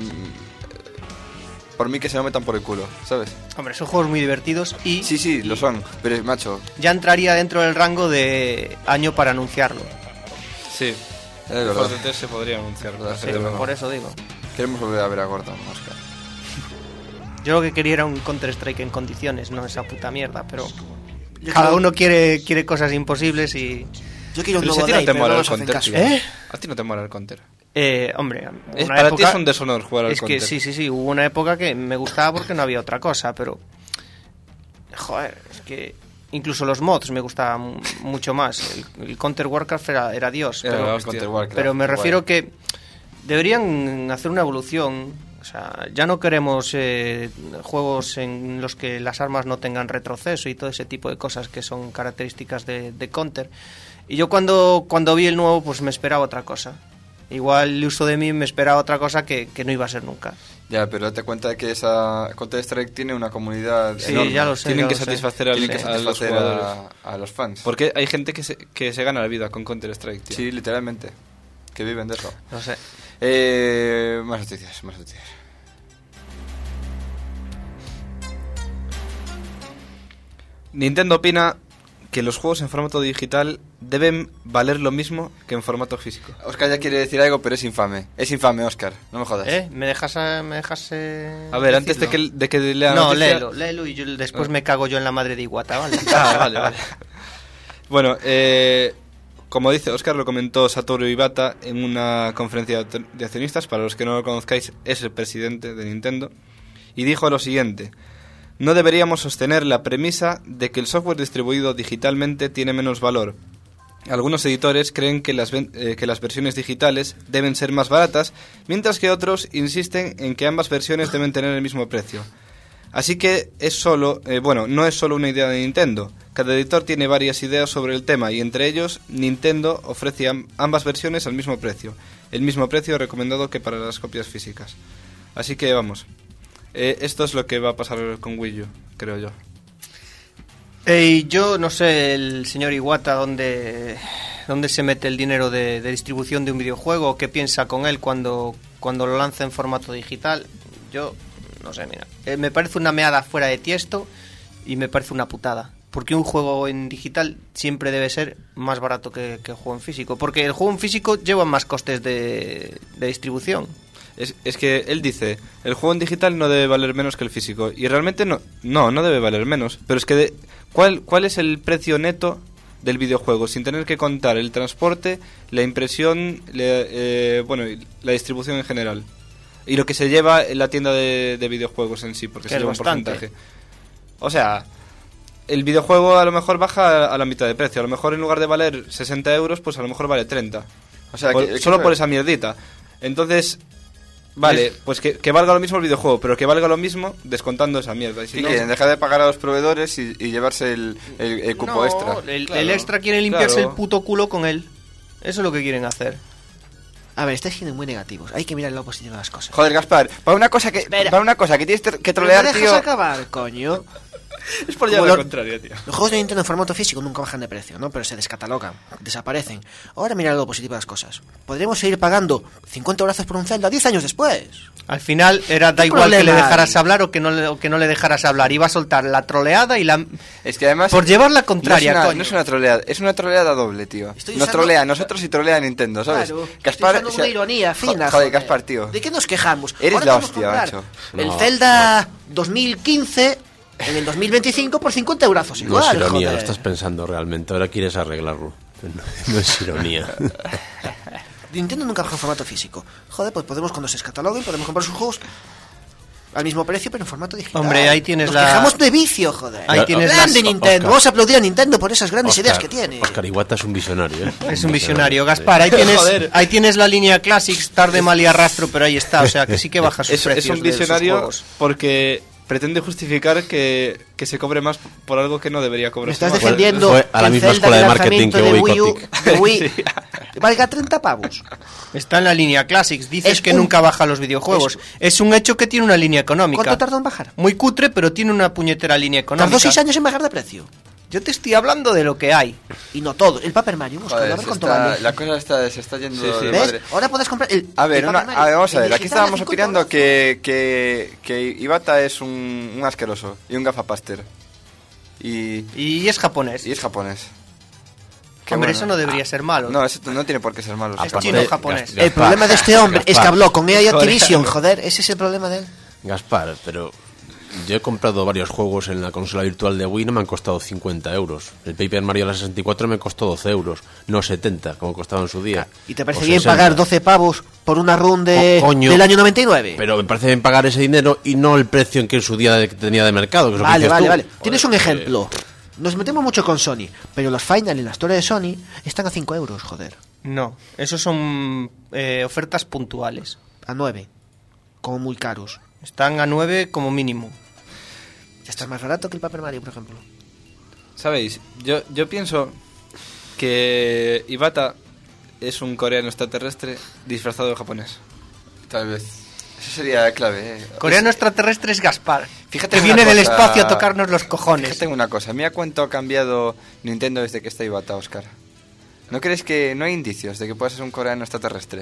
por mí que se lo metan por el culo, ¿sabes? Hombre, son juegos muy divertidos y Sí, lo son, pero macho, ya entraría dentro del rango de año para anunciarlo. Sí. es verdad. Por 3 se podría anunciar. Verdad, Sí, pero no. por eso digo. Queremos volver a ver a Gordon, Oscar. Yo lo que quería era un Counter-Strike en condiciones, no esa puta mierda, pero cada uno quiere cosas imposibles y... Yo quiero un Pero si a nuevo ti no Day, te pero mola no el nos hacen counter, caso. tío. ¿Eh? A ti no te mola el counter. Hombre, Es, una para época... ti es un deshonor jugar al Es counter. que sí, hubo una época que me gustaba porque no había otra cosa, pero... Joder, es que... Incluso los mods me gustaban mucho más. El Counter Warcraft era Dios. Era pero, el Counter Warcraft, pero me guay. refiero que deberían hacer una evolución. O sea, ya no queremos juegos en los que las armas no tengan retroceso y todo ese tipo de cosas que son características de Counter. Y yo cuando vi el nuevo, pues me esperaba otra cosa. Igual el uso de mí me esperaba otra cosa que no iba a ser nunca. Ya, pero date cuenta de que esa Counter-Strike tiene una comunidad Sí, enorme. ya lo sé. Tienen ya que lo sé. satisfacer Tienen que a los satisfacer jugadores. a los fans. Porque hay gente que se gana la vida con Counter-Strike, tío. Sí, literalmente. Que viven de eso. No sé. Más noticias, más noticias. Nintendo opina que los juegos en formato digital deben valer lo mismo que en formato físico. Oscar ya quiere decir algo, pero es infame. Es infame, Oscar. No me jodas. ¿Me dejas A ver, antes de que lea la No, noticia... léelo y yo después me cago yo en la madre de Iwata, ¿vale? Vale. Bueno, como dice Oscar, lo comentó Satoru Iwata en una conferencia de accionistas. Para los que no lo conozcáis, es el presidente de Nintendo. Y dijo lo siguiente: no deberíamos sostener la premisa de que el software distribuido digitalmente tiene menos valor. Algunos editores creen que las versiones digitales deben ser más baratas, mientras que otros insisten en que ambas versiones deben tener el mismo precio. Así que no es solo una idea de Nintendo. Cada editor tiene varias ideas sobre el tema y entre ellos Nintendo ofrece ambas versiones al mismo precio. El mismo precio recomendado que para las copias físicas. Así que vamos. Esto es lo que va a pasar con Wii U, creo yo. Yo no sé, el señor Iwata, dónde se mete el dinero de distribución de un videojuego, o qué piensa con él cuando lo lanza en formato digital. Yo no sé, mira. Me parece una meada fuera de tiesto y me parece una putada. Porque un juego en digital siempre debe ser más barato que el juego en físico. Porque el juego en físico lleva más costes de distribución. Es que él dice, el juego en digital no debe valer menos que el físico. Y realmente no debe valer menos. Pero es que, ¿cuál es el precio neto del videojuego? Sin tener que contar el transporte, la impresión, la distribución en general. Y lo que se lleva en la tienda de videojuegos en sí, porque Que se es lleva un bastante. porcentaje. O sea, el videojuego a lo mejor baja a la mitad de precio. A lo mejor en lugar de valer 60 euros, pues a lo mejor vale 30. O sea, Solo por esa mierdita. Entonces, Vale, pues que valga lo mismo el videojuego, pero que valga lo mismo descontando esa mierda. Y si Sí, no, quieren dejar de pagar a los proveedores y llevarse el cupo No, extra. el extra quieren limpiarse claro. el puto culo con él. Eso es lo que quieren hacer. A ver, estáis siendo muy negativos. Hay que mirar el lado positivo de las cosas. Joder, Gaspar, para una cosa que tienes que trolear, ¿Me dejas tío. acabar, coño? es por Como llevar al lo- contrario, tío. Los juegos de Nintendo en formato físico nunca bajan de precio, ¿no? Pero se descatalogan, desaparecen. Ahora mira lo positivo de las cosas. Podremos seguir pagando 50 brazos por un Zelda 10 años después. Al final da ¿Qué igual que le problema dejaras hay? hablar o que no le dejaras hablar. Iba a soltar la troleada y la... Es que además... Por llevar la contraria, no es una, coño. No es una troleada, es una troleada doble, tío. Estoy Nos usando- trolea a nosotros y trolea a Nintendo, ¿sabes? Claro, Gaspar... estoy usando una ironía fina, Joder, Gaspar, tío. ¿De qué nos quejamos? Eres Ahora la podemos hostia, comprar macho. El No, Zelda 2015 en el 2025 por 50 eurazos. No Igual, es ironía, joder. lo estás pensando realmente. Ahora quieres arreglarlo. No es ironía. Nintendo nunca baja en formato físico. Joder, pues podemos, cuando se escataloguen, podemos comprar sus juegos al mismo precio, pero en formato digital. Hombre, ahí tienes Nos la- quejamos de vicio, joder. Ahí tienes Grande las- Nintendo. Oscar. Vamos a aplaudir a Nintendo por esas grandes ideas que tiene. Oscar Iwata es un visionario, ¿eh? Es un visionario. Gaspar, ahí tienes la línea Classics, tarde, mal y arrastro, pero ahí está. O sea, que sí que baja sus Es precios un de sus visionario juegos. porque pretende justificar que se cobre más por algo que no debería Me cobrarse estás más. defendiendo Fue a la que el misma Zelda escuela de de marketing lanzamiento que de Bobby Wii U, Kotick. de Wii valga 30 pavos. Está en la línea Classics. Dices Es que un- nunca baja los videojuegos. Es un hecho que tiene una línea económica. ¿Cuánto tardó en bajar? Muy cutre, pero tiene una puñetera línea económica. Tardó 6 años en bajar de precio. Yo te estoy hablando de lo que hay. Y no todo. El Paper Mario, Oscar, Joder, a ver se cuánto está- vale. la cosa se está yendo Sí, sí. de ¿Ves? madre. Ahora puedes comprar el. A ver, el Paper Mario vamos a en ver, aquí digital a estábamos 50 opinando euros. que Iwata es un asqueroso y un gafapaster. Y es japonés. Y es japonés. Qué Hombre, bueno. eso no debería ser malo. No, eso no tiene por qué ser malo. Es Aparte- chino japonés. Gaspar. El problema de este hombre es que Gaspar. habló con EA y Activision, joder. Ese es el problema de él. Gaspar, pero yo he comprado varios juegos en la consola virtual de Wii, no me han costado 50 euros. El Paper Mario a la 64 me costó 12 euros, no 70, como costaba en su día. ¿Y te parece O bien 60. pagar 12 pavos por una run Coño. del año 99? Pero me parece bien pagar ese dinero y no el precio en que en su día tenía de mercado. Que es lo que Vale, dices vale, tú. vale. Joder, Tienes un ejemplo. Nos metemos mucho con Sony, pero los Final en la historia de Sony están a 5 euros, joder. No, esos son ofertas puntuales. A 9. Como muy caros. Están a 9 como mínimo. Ya está más barato que el Paper Mario, por ejemplo. ¿Sabéis? Yo pienso que Iwata es un coreano extraterrestre disfrazado de japonés. Tal vez. Eso sería clave. Coreano extraterrestre es Gaspar. Fíjate que en viene una del cosa- espacio a tocarnos los cojones. Fíjate en una cosa. Mira cuánto ha cambiado Nintendo desde que está Iwata, Oscar. ¿No crees que no hay indicios de que pueda ser un coreano extraterrestre?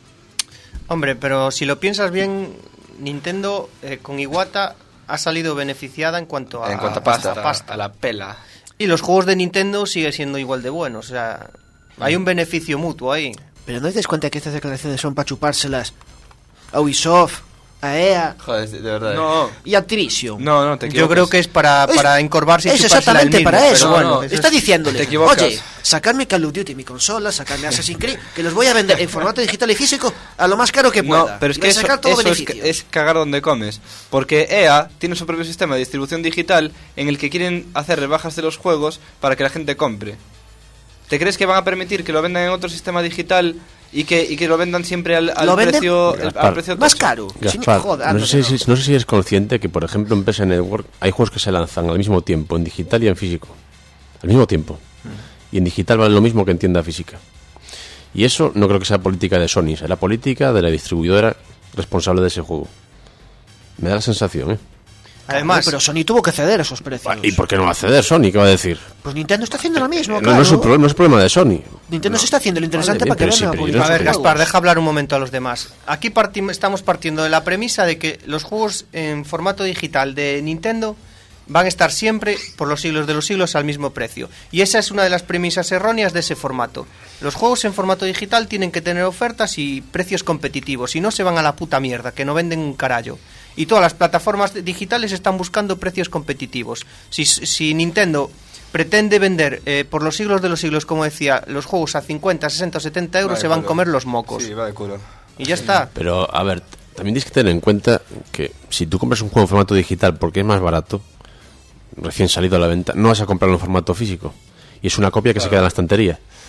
Hombre, pero si lo piensas bien, Nintendo con Iwata ha salido beneficiada en cuanto a, En cuanto a pasta. A la pela. Y los juegos de Nintendo siguen siendo igual de buenos. O sea, hay un beneficio mutuo ahí. Pero no te das cuenta que estas declaraciones son para chupárselas a Ubisoft, a EA Joder, de verdad. No, y Activision. no, te Yo equivocas. creo que es para encorvarse y Es chupársela él exactamente mismo, para pero eso. bueno, no, eso Está es- diciéndole, te equivocas. oye, sacarme Call of Duty en mi consola, sacarme Assassin's Creed, que los voy a vender en formato digital y físico a lo más caro que pueda. No, pero es Y que voy a eso, sacar todo eso beneficio. es cagar donde comes. Porque EA tiene su propio sistema de distribución digital en el que quieren hacer rebajas de los juegos para que la gente compre. ¿Te crees que van a permitir que lo vendan en otro sistema digital y que lo vendan siempre al Lo venden precio, Gaspar. al precio Más tocho? caro. Gaspar, Joder, no sé si eres consciente que, por ejemplo, en PS Network hay juegos que se lanzan al mismo tiempo en digital y en físico. Al mismo tiempo. Y en digital vale lo mismo que en tienda física. Y eso no creo que sea política de Sony, será política de la distribuidora responsable de ese juego. Me da la sensación, ¿eh? Además, pero Sony tuvo que ceder esos precios. ¿Y por qué no va a ceder Sony? ¿Qué va a decir? Pues Nintendo está haciendo lo mismo, No, claro. no es un no es problema de Sony. Nintendo se está haciendo lo interesante Vale, para que pero vean sí, la pero yo publicidad no a sé ver, de Gaspar, juegos. deja hablar un momento a los demás. Aquí estamos partiendo de la premisa de que los juegos en formato digital de Nintendo van a estar siempre, por los siglos de los siglos, al mismo precio. Y esa es una de las premisas erróneas de ese formato. Los juegos en formato digital tienen que tener ofertas y precios competitivos, si no se van a la puta mierda, que no venden un carallo. Y todas las plataformas digitales están buscando precios competitivos. Si Nintendo pretende vender por los siglos de los siglos, como decía, los juegos a 50, 60 o 70 euros, Va de se van a culo. comer los mocos. Sí, va de culo. Y ya está. Pero, a ver, también tienes que tener en cuenta que si tú compras un juego en formato digital porque es más barato, recién salido a la venta, no vas a comprarlo en formato físico. Y es una copia que se queda en la estantería.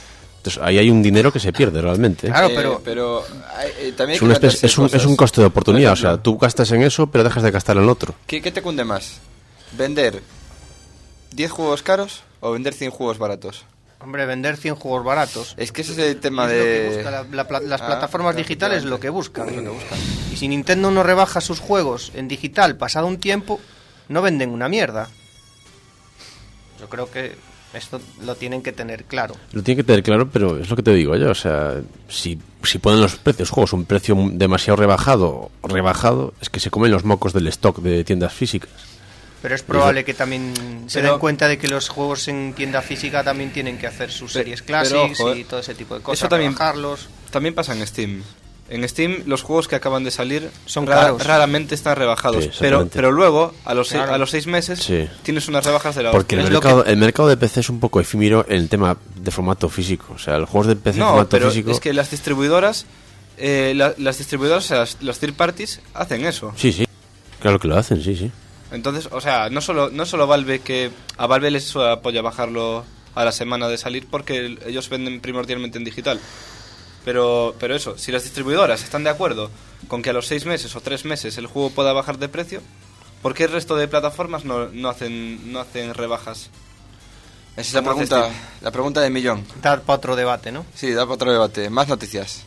Entonces, ahí hay un dinero que se pierde realmente. Claro, pero también es un coste de oportunidad. O sea, tú gastas en eso, pero dejas de gastar en el otro. ¿Qué te cunde más? ¿Vender 10 juegos caros o vender 100 juegos baratos? Hombre, vender 100 juegos baratos. Es que ese es el tema Es de... lo que busca las plataformas claro, digitales, lo que buscan. Y si Nintendo no rebaja sus juegos en digital pasado un tiempo, no venden una mierda. Yo creo que esto lo tienen que tener claro. Lo tienen que tener claro, pero es lo que te digo yo. O sea, si ponen los juegos un precio demasiado rebajado, es que se comen los mocos del stock de tiendas físicas. Pero es probable que también se den cuenta de que los juegos en tienda física también tienen que hacer sus series Classics y todo ese tipo de cosas. Eso también, rebajarlos. También pasa en Steam. En Steam los juegos que acaban de salir son caros. Raramente están rebajados, Sí, pero luego a los Claro. a los 6 meses Sí. tienes unas rebajas de la Porque hostia. el mercado de PC es un poco efímero en el tema de formato físico. O sea, los juegos de PC en No, formato pero físico... es que las distribuidoras las distribuidoras, o sea, las third parties hacen eso. Sí, claro que lo hacen, sí. Entonces, o sea, no solo Valve, que a Valve les apoya bajarlo a la semana de salir porque ellos venden primordialmente en digital. Pero eso, si las distribuidoras están de acuerdo con que a los 6 meses o 3 meses el juego pueda bajar de precio, ¿por qué el resto de plataformas no hacen rebajas? Esa es la pregunta de millón. Da para otro debate, ¿no? Sí, da para otro debate. Más noticias.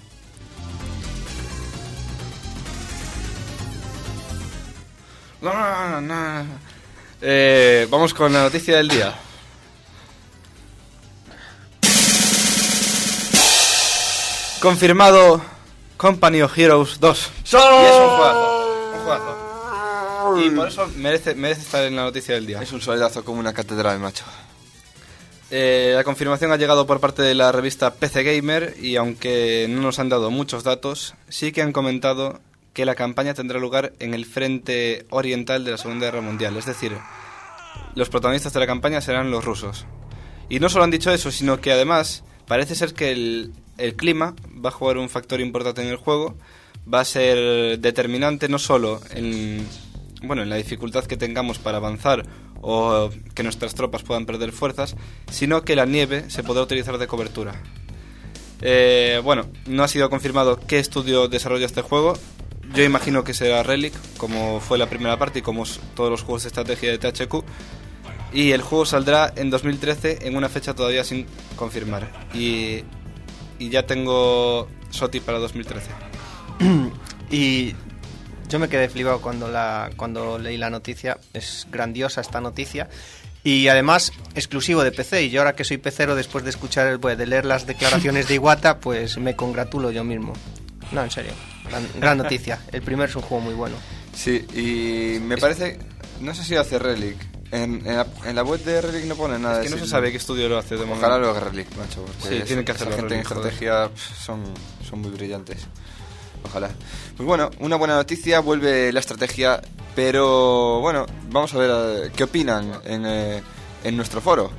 Vamos con la noticia del día. Confirmado Company of Heroes 2. Y es un juegazo. Y por eso merece estar en la noticia del día. Es un solidazo como una catedral, macho. La confirmación ha llegado por parte de la revista PC Gamer y aunque no nos han dado muchos datos, sí que han comentado que la campaña tendrá lugar en el frente oriental de la Segunda Guerra Mundial. Es decir, los protagonistas de la campaña serán los rusos. Y no solo han dicho eso, sino que además parece ser que el clima va a jugar un factor importante en el juego. Va a ser determinante no solo en la dificultad que tengamos para avanzar o que nuestras tropas puedan perder fuerzas, sino que la nieve se podrá utilizar de cobertura. No ha sido confirmado qué estudio desarrolla este juego. Yo imagino que será Relic, como fue la primera parte y como todos los juegos de estrategia de THQ. Y el juego saldrá en 2013 en una fecha todavía sin confirmar. Y ya tengo SOTY para 2013. Y yo me quedé flipado cuando leí la noticia. Es grandiosa esta noticia. Y además, exclusivo de PC. Y yo ahora que soy pecero, después de de leer las declaraciones de Iwata, pues me congratulo yo mismo. No, en serio. Gran noticia. El primero es un juego muy bueno. Sí, y me parece... No sé si hace Relic. En la web de Relic no pone nada. Es que no se sabe qué estudio lo hace de momento. Ojalá lo haga Relic, macho. Sí, tienen que hacerlo. La gente Relic, en estrategia son muy brillantes. Ojalá. Pues bueno, una buena noticia. Vuelve la estrategia. Pero bueno, vamos a ver qué opinan en nuestro foro.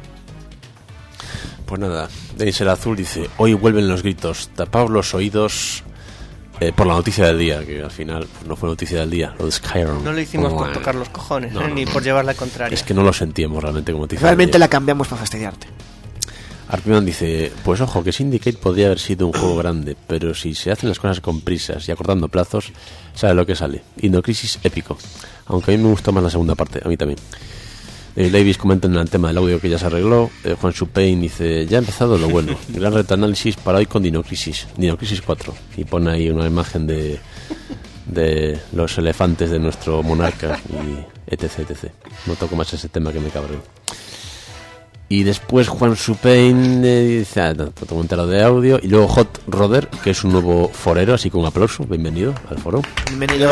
Pues nada, Denis el Azul dice: hoy vuelven los gritos, tapaos los oídos por la noticia del día, que al final pues, no fue noticia del día, lo de Skyrim. No lo hicimos por tocar los cojones, ni por llevar la contraria. Es que no lo sentíamos realmente como noticia. Realmente la cambiamos para fastidiarte. Arpiman dice: pues ojo, que Syndicate podría haber sido un juego grande, pero si se hacen las cosas con prisas y acortando plazos, sabe lo que sale. Dino Crisis épico. Aunque a mí me gustó más la segunda parte, a mí también. Davis comenta en el tema del audio que ya se arregló. Juan Supain dice: ya ha empezado lo bueno. Gran retaanálisis para hoy con Dino Crisis 4. Y pone ahí una imagen de los elefantes de nuestro monarca y etc. No toco más ese tema que me cabreo. Y después Juan Supain dice: no comenta lo de audio. Y luego Hot Roder, que es un nuevo forero, así que un aplauso. Bienvenido al foro. Bienvenido.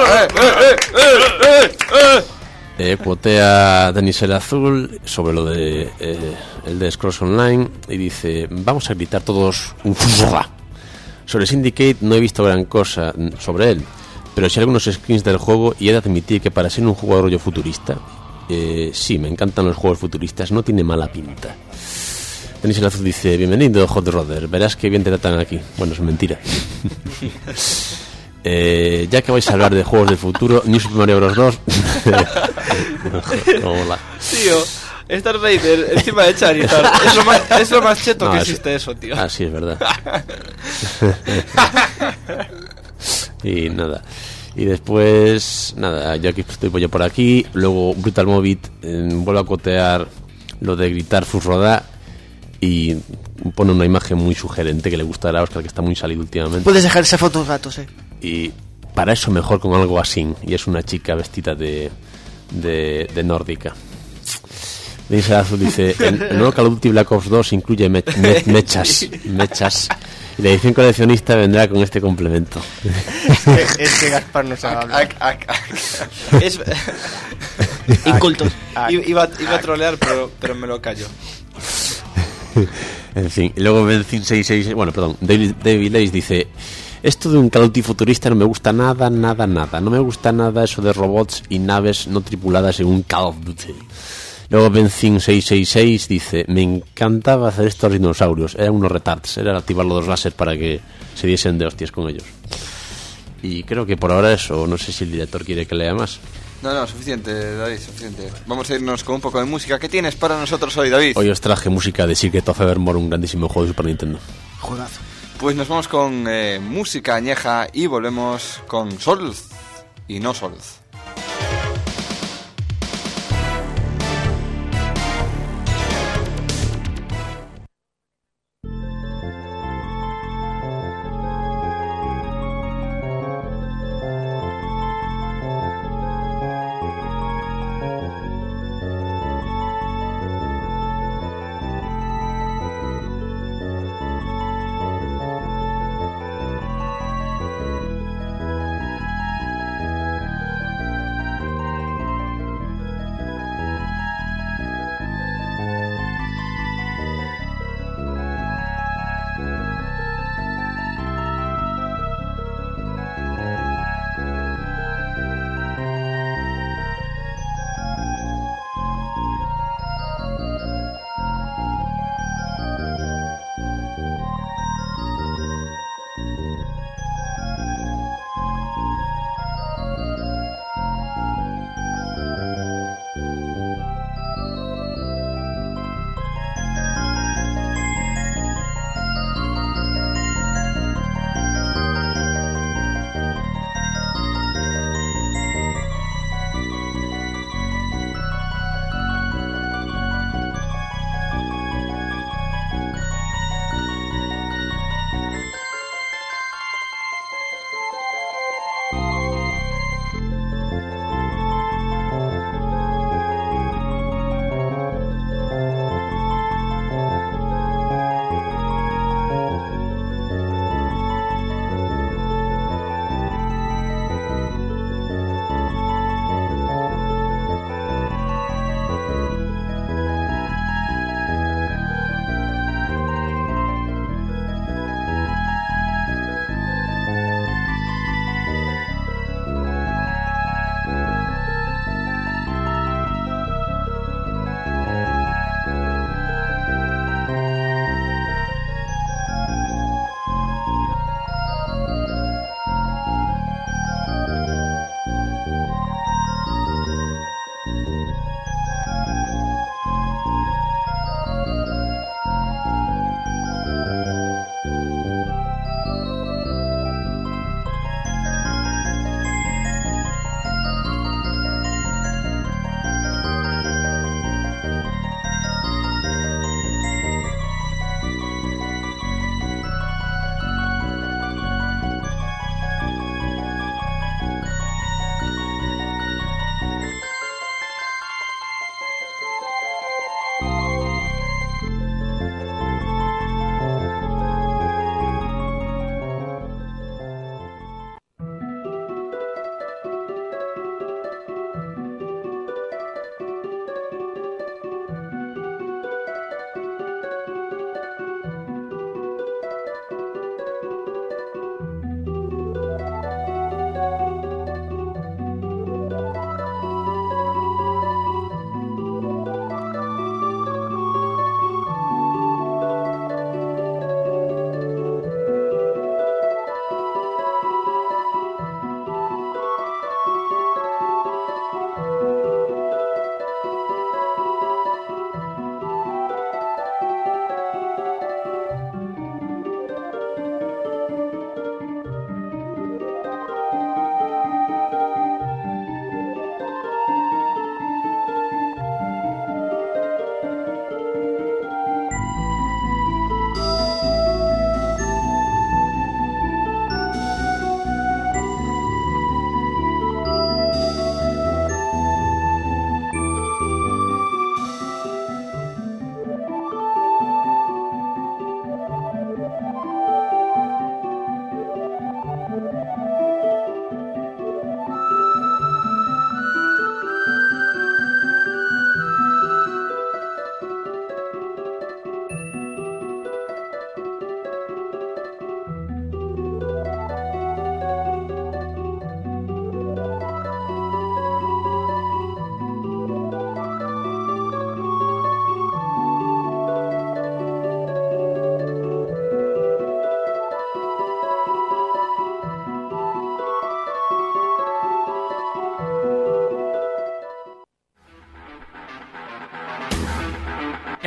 Cuotea Denis el Azul sobre lo de el de Scrolls Online y dice: vamos a gritar todos un sobre Syndicate. No he visto gran cosa sobre él, pero sí algunos screens del juego y he de admitir que para ser un juego de rollo futurista, sí, me encantan los juegos futuristas, no tiene mala pinta. Denis el Azul dice: bienvenido Hot Roder, verás que bien te tratan aquí. Bueno, es mentira. Ya que vais a hablar de juegos del futuro, New Super Mario Bros. 2. Hola. Tío, Star Raider encima de Charizard. Es lo más cheto No, que es- existe eso, tío. Ah, sí, es verdad. Y nada. Y después, nada, yo aquí estoy yo por aquí. Luego Brutal Movit vuelve a cotear lo de gritar Fusroda y pone una imagen muy sugerente que le gustará a Oscar, que está muy salido últimamente. Puedes dejar esa foto gatos, Y para eso mejor con algo así. Y es una chica vestida de nórdica. Dice Azul, dice, el nuevo Call of Duty Black Ops 2 incluye mechas. Y la edición coleccionista vendrá con este complemento. Es que Gaspar no sabe hablar. Es- Incultos. Iba a trolear, pero me lo callo. En fin, y luego Benzin 666, bueno, perdón, David Lace dice, esto de un Call of Duty futurista no me gusta nada. No me gusta nada eso de robots y naves no tripuladas en un Call of Duty. Luego Benzin 666 dice, me encantaba hacer estos dinosaurios, eran unos retards, era activar los 2 láser para que se diesen de hostias con ellos. Y creo que por ahora eso, no sé si el director quiere que lea más. No, suficiente, David, suficiente. Vamos a irnos con un poco de música. ¿Qué tienes para nosotros hoy, David? Hoy os traje música de Secret of Evermore, un grandísimo juego de Super Nintendo. Juegazo. Pues nos vamos con música añeja y volvemos con Souls y no Souls.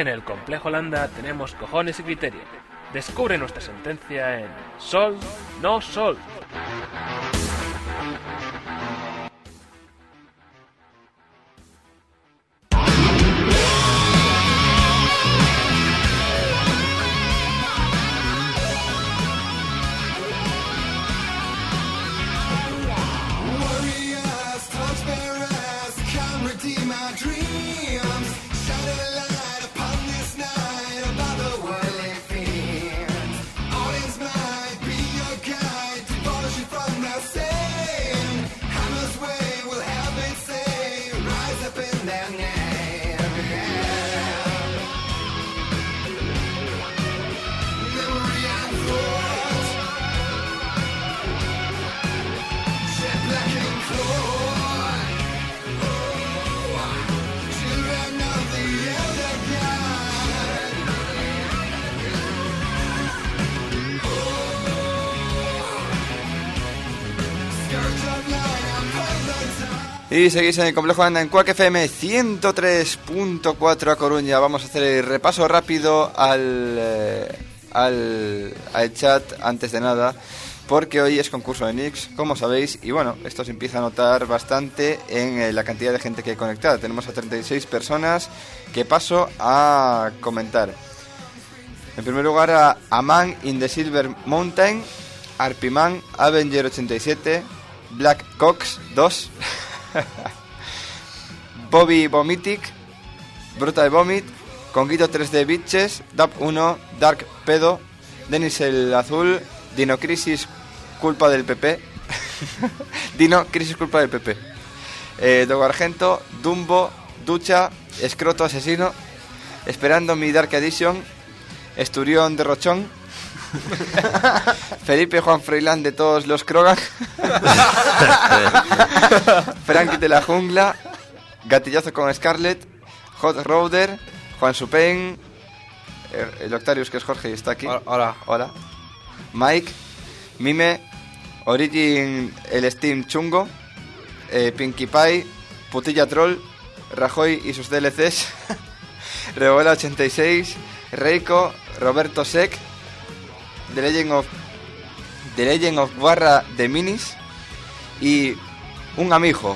en el Complejo Landa tenemos cojones y criterio. Descubre nuestra sentencia en Sol, no Sol. Y seguís en el Complejo Landa en Quack FM 103.4 a Coruña. Vamos a hacer el repaso rápido al chat antes de nada, porque hoy es concurso de Nix, como sabéis, y bueno, esto se empieza a notar bastante en la cantidad de gente que hay conectada. Tenemos a 36 personas que paso a comentar. En primer lugar a Aman in the Silver Mountain, Arpiman, Avenger 87, Black Cox 2, Bobby Vomitic, Brutal Vomit, Conguito 3D Bitches, Dab 1, Dark Pedo, Denis el Azul, Dino Crisis culpa del PP, Dino Crisis culpa del PP, Dogo Argento, Dumbo, Ducha, Escroto Asesino, Esperando mi Dark Edition, Esturión de Rochón, Felipe Juan Froilán de todos los Krogan, Frankie de la Jungla, Gatillazo con Scarlett, Hot Roder, Juan Supain, el Octarius, que es Jorge y está aquí. Hola. Mike, Mime, Origin el Steam Chungo, Pinkie Pie, Putilla Troll, Rajoy y sus DLCs, Rebola 86, Reiko, Roberto Sec, The Legend of Barra de Minis y un jamijo,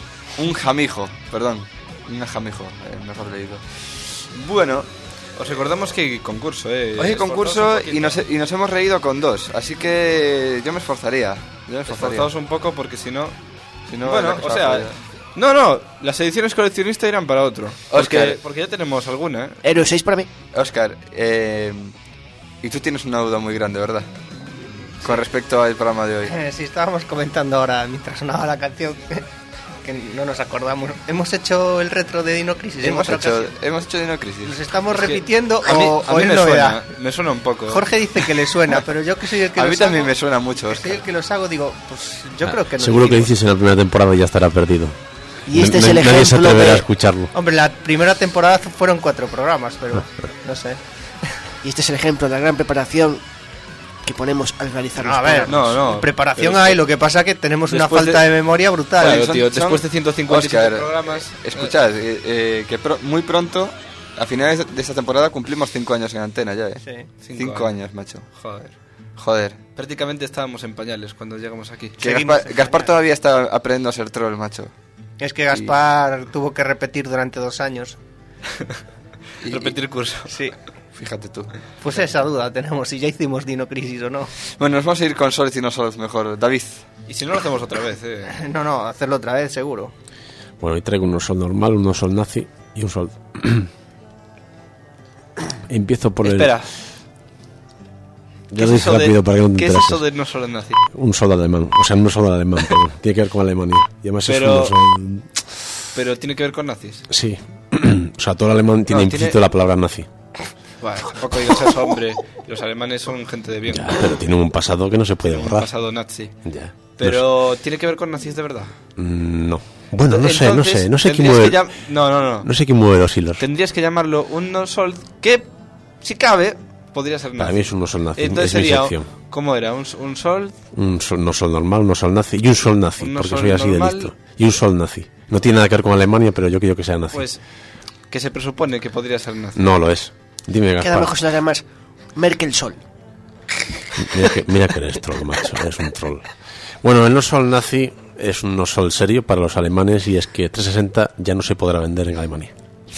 mejor leído. Bueno, os recordamos que hay concurso, hoy hay concurso y nos hemos reído con 2, así que yo me esforzaría. Esforzaos un poco porque si no... Bueno, o sea... No, las ediciones coleccionistas irán para otro. Oscar, porque ya tenemos alguna, ¿eh? Héroe 6 para mí. Oscar, y tú tienes una duda muy grande, ¿verdad? Con respecto al programa de hoy. Sí, estábamos comentando ahora, mientras sonaba la canción, que no nos acordamos. Hemos hecho el retro de Dino Crisis. Hemos hecho Dino Crisis. ¿Nos estamos repitiendo a mí o es novedad? Me suena un poco. Jorge dice que le suena, pero yo que soy el que a los mí también hago, me suena mucho, Oscar. Soy el que los hago, digo, pues yo creo que no. Seguro que dices en la primera temporada y ya estará perdido. Y este es el Nadie se ejemplo atreverá a de... escucharlo. Hombre, la primera temporada fueron 4 programas, pero no sé. Y este es el ejemplo de la gran preparación que ponemos al realizar los A ver, programas. no. Preparación hay, lo que pasa que tenemos una falta de memoria brutal. Claro, tío, después de 157 programas... Escuchad, muy pronto, a finales de esta temporada, cumplimos 5 años en antena ya, Sí. 5 años, macho. Joder. Prácticamente estábamos en pañales cuando llegamos aquí. Que Gaspar todavía está aprendiendo a ser troll, macho. Es que Gaspar tuvo que repetir durante 2 años. Y repetir curso. Sí. Fíjate tú. Pues esa duda tenemos, si ya hicimos Dino Crisis o no. Bueno, nos vamos a ir con Solid y no Solid mejor. David. Y si no lo hacemos otra vez, No, hacerlo otra vez, seguro. Bueno, hoy traigo un sol normal, un sol nazi y un sol... Empiezo por Espera. Ya lo dije rápido para que no te ¿Qué es enteras. eso de no solo nazi? Un sol alemán, o sea, no sol alemán, pero tiene que ver con Alemania. Y además Pero- es un sol... Pero tiene que ver con nazis. Sí, o sea, todo el alemán tiene implícito tiene- la palabra nazi. Bueno, tampoco digas eso, hombre. Los alemanes son gente de bien. Ya, pero tiene un pasado que no se puede Un borrar. pasado nazi. Ya. Pero tiene que ver con nazis de verdad. No. Bueno, no sé Entonces, quién tendrías mueve. que No. No sé quién mueve los hilos. Tendrías que llamarlo un no sol que, si cabe, podría ser nazi. Para mí es un no sol nazi. Entonces es mi sería, sección. ¿cómo era? ¿Un sol? Un sol, no sol normal, un no sol nazi y un sol nazi, Un no porque sol soy así normal. de listo. Y un sol nazi. No tiene nada que ver con Alemania, pero yo quiero que sea nazi. Pues que se presupone que podría ser nazi. No lo es. Dime, Gaspar. Queda mejor si la llamas Merkel Sol. Mira que eres troll, macho. Eres un troll. Bueno, el no sol nazi es un no sol serio para los alemanes, y es que 360 ya no se podrá vender en Alemania.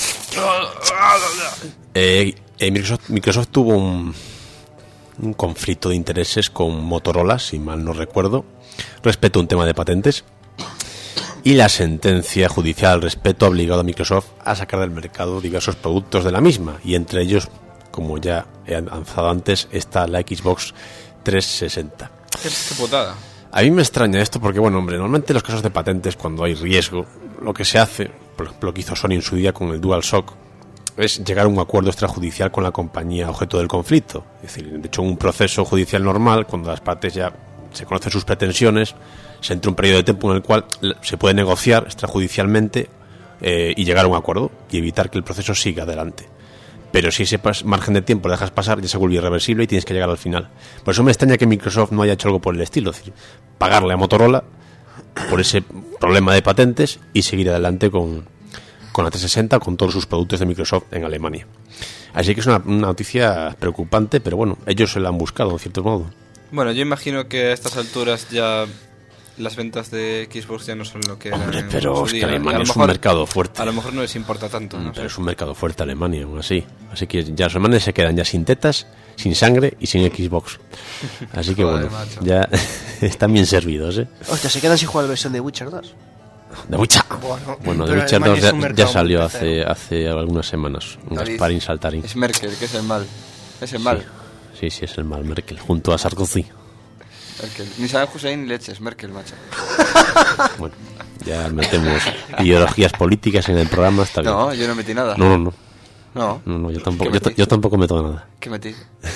Microsoft tuvo un conflicto de intereses con Motorola, si mal no recuerdo, respecto a un tema de patentes, y la sentencia judicial al respecto ha obligado a Microsoft a sacar del mercado diversos productos de la misma, y entre ellos, como ya he avanzado antes, está la Xbox 360. Qué putada. A mí me extraña esto porque, bueno, hombre, normalmente en los casos de patentes, cuando hay riesgo, lo que se hace, por ejemplo, lo que hizo Sony en su día con el DualShock, es llegar a un acuerdo extrajudicial con la compañía objeto del conflicto. Es decir, de hecho, un proceso judicial normal, cuando las partes ya se conocen sus pretensiones, se entra un periodo de tiempo en el cual se puede negociar extrajudicialmente y llegar a un acuerdo y evitar que el proceso siga adelante. Pero si ese margen de tiempo lo dejas pasar, ya se vuelve irreversible y tienes que llegar al final. Por eso me extraña que Microsoft no haya hecho algo por el estilo, es decir, pagarle a Motorola por ese problema de patentes y seguir adelante con la 360, con todos sus productos de Microsoft en Alemania. Así que es una noticia preocupante, pero bueno, ellos se la han buscado, en cierto modo. Bueno, yo imagino que a estas alturas ya las ventas de Xbox ya no son lo que eran. Hombre, en pero su es que día. Alemania es un mercado fuerte. A lo mejor no les importa tanto, ¿no? Pero es un mercado fuerte Alemania, aún así. Así que ya los alemanes se quedan ya sin tetas, sin sangre y sin Xbox. Así que Joder, bueno, macho. ya están bien servidos, ¿eh? Hostia, se quedan sin jugar la versión de Witcher 2. The Witcher. Bueno, The pero Witcher Alemania 2 es un ya mercado salió muy tercero. hace algunas semanas. David, Gasparín Saltarín. Es Merkel, que es el mal. Es el mal. Sí, es el mal Merkel, junto a Sarkozy. Merkel. Ni Saddam Hussein ni leches, Merkel, macho. Bueno, ya metemos ideologías políticas en el programa, está bien. No, yo no metí nada. No, No. yo tampoco, ¿Qué metí? yo tampoco meto nada. ¿Qué metí?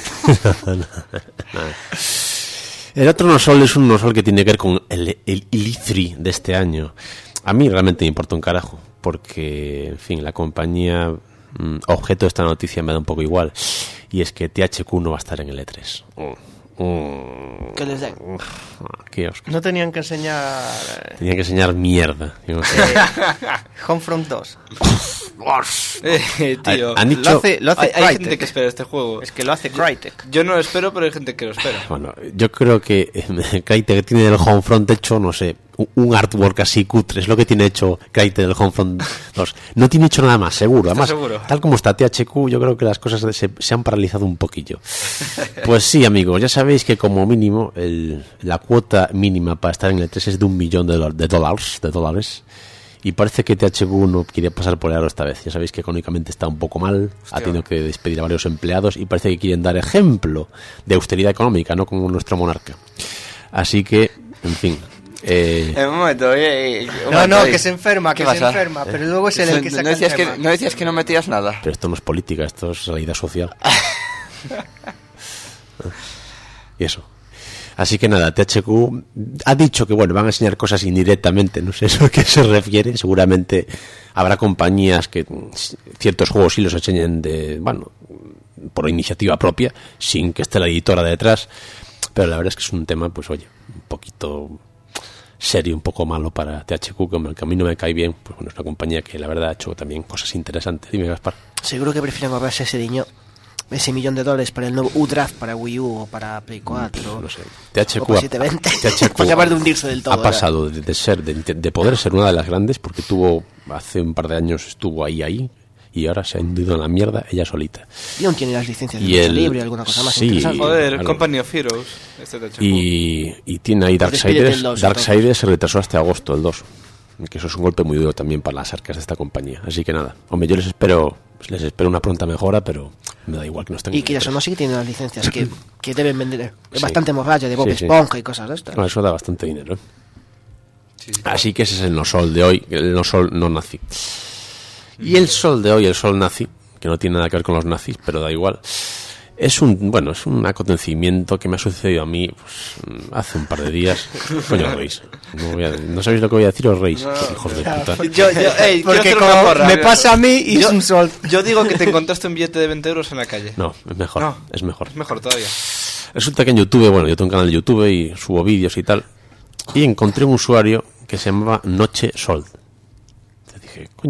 El otro no sol es un no sol que tiene que ver con el E3 de este año. A mí realmente me importa un carajo, porque, en fin, la compañía objeto de esta noticia me da un poco igual, y es que THQ no va a estar en el E3. Que les den. Qué osco. No tenían que enseñar Tenían que enseñar mierda. Yo no sé. Homefront 2. Tío, Han dicho... Lo hace hay Crytek. gente que espera este juego. Es que lo hace Crytek. Yo no lo espero, pero hay gente que lo espera. Bueno, yo creo que Crytek tiene el Homefront hecho, no sé, un artwork así cutre. Es lo que tiene hecho Crytek del Homefront 2. No tiene hecho nada más, seguro. Además, seguro? tal como está THQ, yo creo que las cosas se han paralizado un poquillo. Pues sí, amigos, ya sabéis que como mínimo la cuota mínima para estar en el 3 es de $1 millón de dólares. Y parece que THQ no quiere pasar por el aro esta vez. Ya sabéis que económicamente está un poco mal. Hostia. Ha tenido que despedir a varios empleados y parece que quieren dar ejemplo de austeridad económica, no como nuestro monarca. Así que, en fin. Un momento, No, que se enferma, ¿Qué que se pasa? enferma. Pero luego es él el que saca el tema. ¿No decías que no metías nada? Pero esto no es política, esto es realidad social. Y eso. Así que nada, THQ ha dicho que bueno, van a enseñar cosas indirectamente, no sé a qué se refiere. Seguramente habrá compañías que ciertos juegos sí los enseñen por iniciativa propia, sin que esté la editora detrás. Pero la verdad es que es un tema, pues oye, un poquito serio, un poco malo para THQ, que a mí no me cae bien. Pues bueno, es una compañía que la verdad ha hecho también cosas interesantes. Dime, Gaspar. Seguro que prefieren ahorrarse ese $1 millón para el nuevo U-Draft para Wii U o para Play 4. No sé. THQ o para 720. THQ Para acabar de hundirse del todo. ha pasado de poder ser una de las grandes, porque hace un par de años estuvo ahí, y ahora se ha hundido en la mierda ella solita. Y aún tiene las licencias de Y lucha el- libre y alguna cosa más sí, interesante. Joder, algo. Company of Heroes. Este THQ. Y tiene ahí Despídete Darksiders. el 2, Darksiders se retrasó hasta agosto, el 2. Que eso es un golpe muy duro también para las arcas de esta compañía. Así que nada, hombre, yo les espero una pronta mejora, pero me da igual que no estén. Y que eso no sí que tiene las licencias que deben vender. Es Sí. bastante morralla de Bob Sí, sí. Esponja y cosas de estas. No, eso da bastante dinero. Así que ese es el no sol de hoy, el no sol no nazi. Y el sol de hoy, el sol nazi, que no tiene nada que ver con los nazis, pero da igual. Es un acontecimiento que me ha sucedido a mí hace un par de días. Coño, reís. No sabéis lo que voy a decir, os reís, hijos de puta. Quiero Porque hacer una como porra. me pasa a mí y es un sol. Yo digo que te encontraste un billete de 20 euros en la calle. No, es mejor, No. es mejor. Es mejor todavía. Resulta que en YouTube, yo tengo un canal de YouTube y subo vídeos y tal, y encontré un usuario que se llamaba Noche Sol. Entonces dije, coño,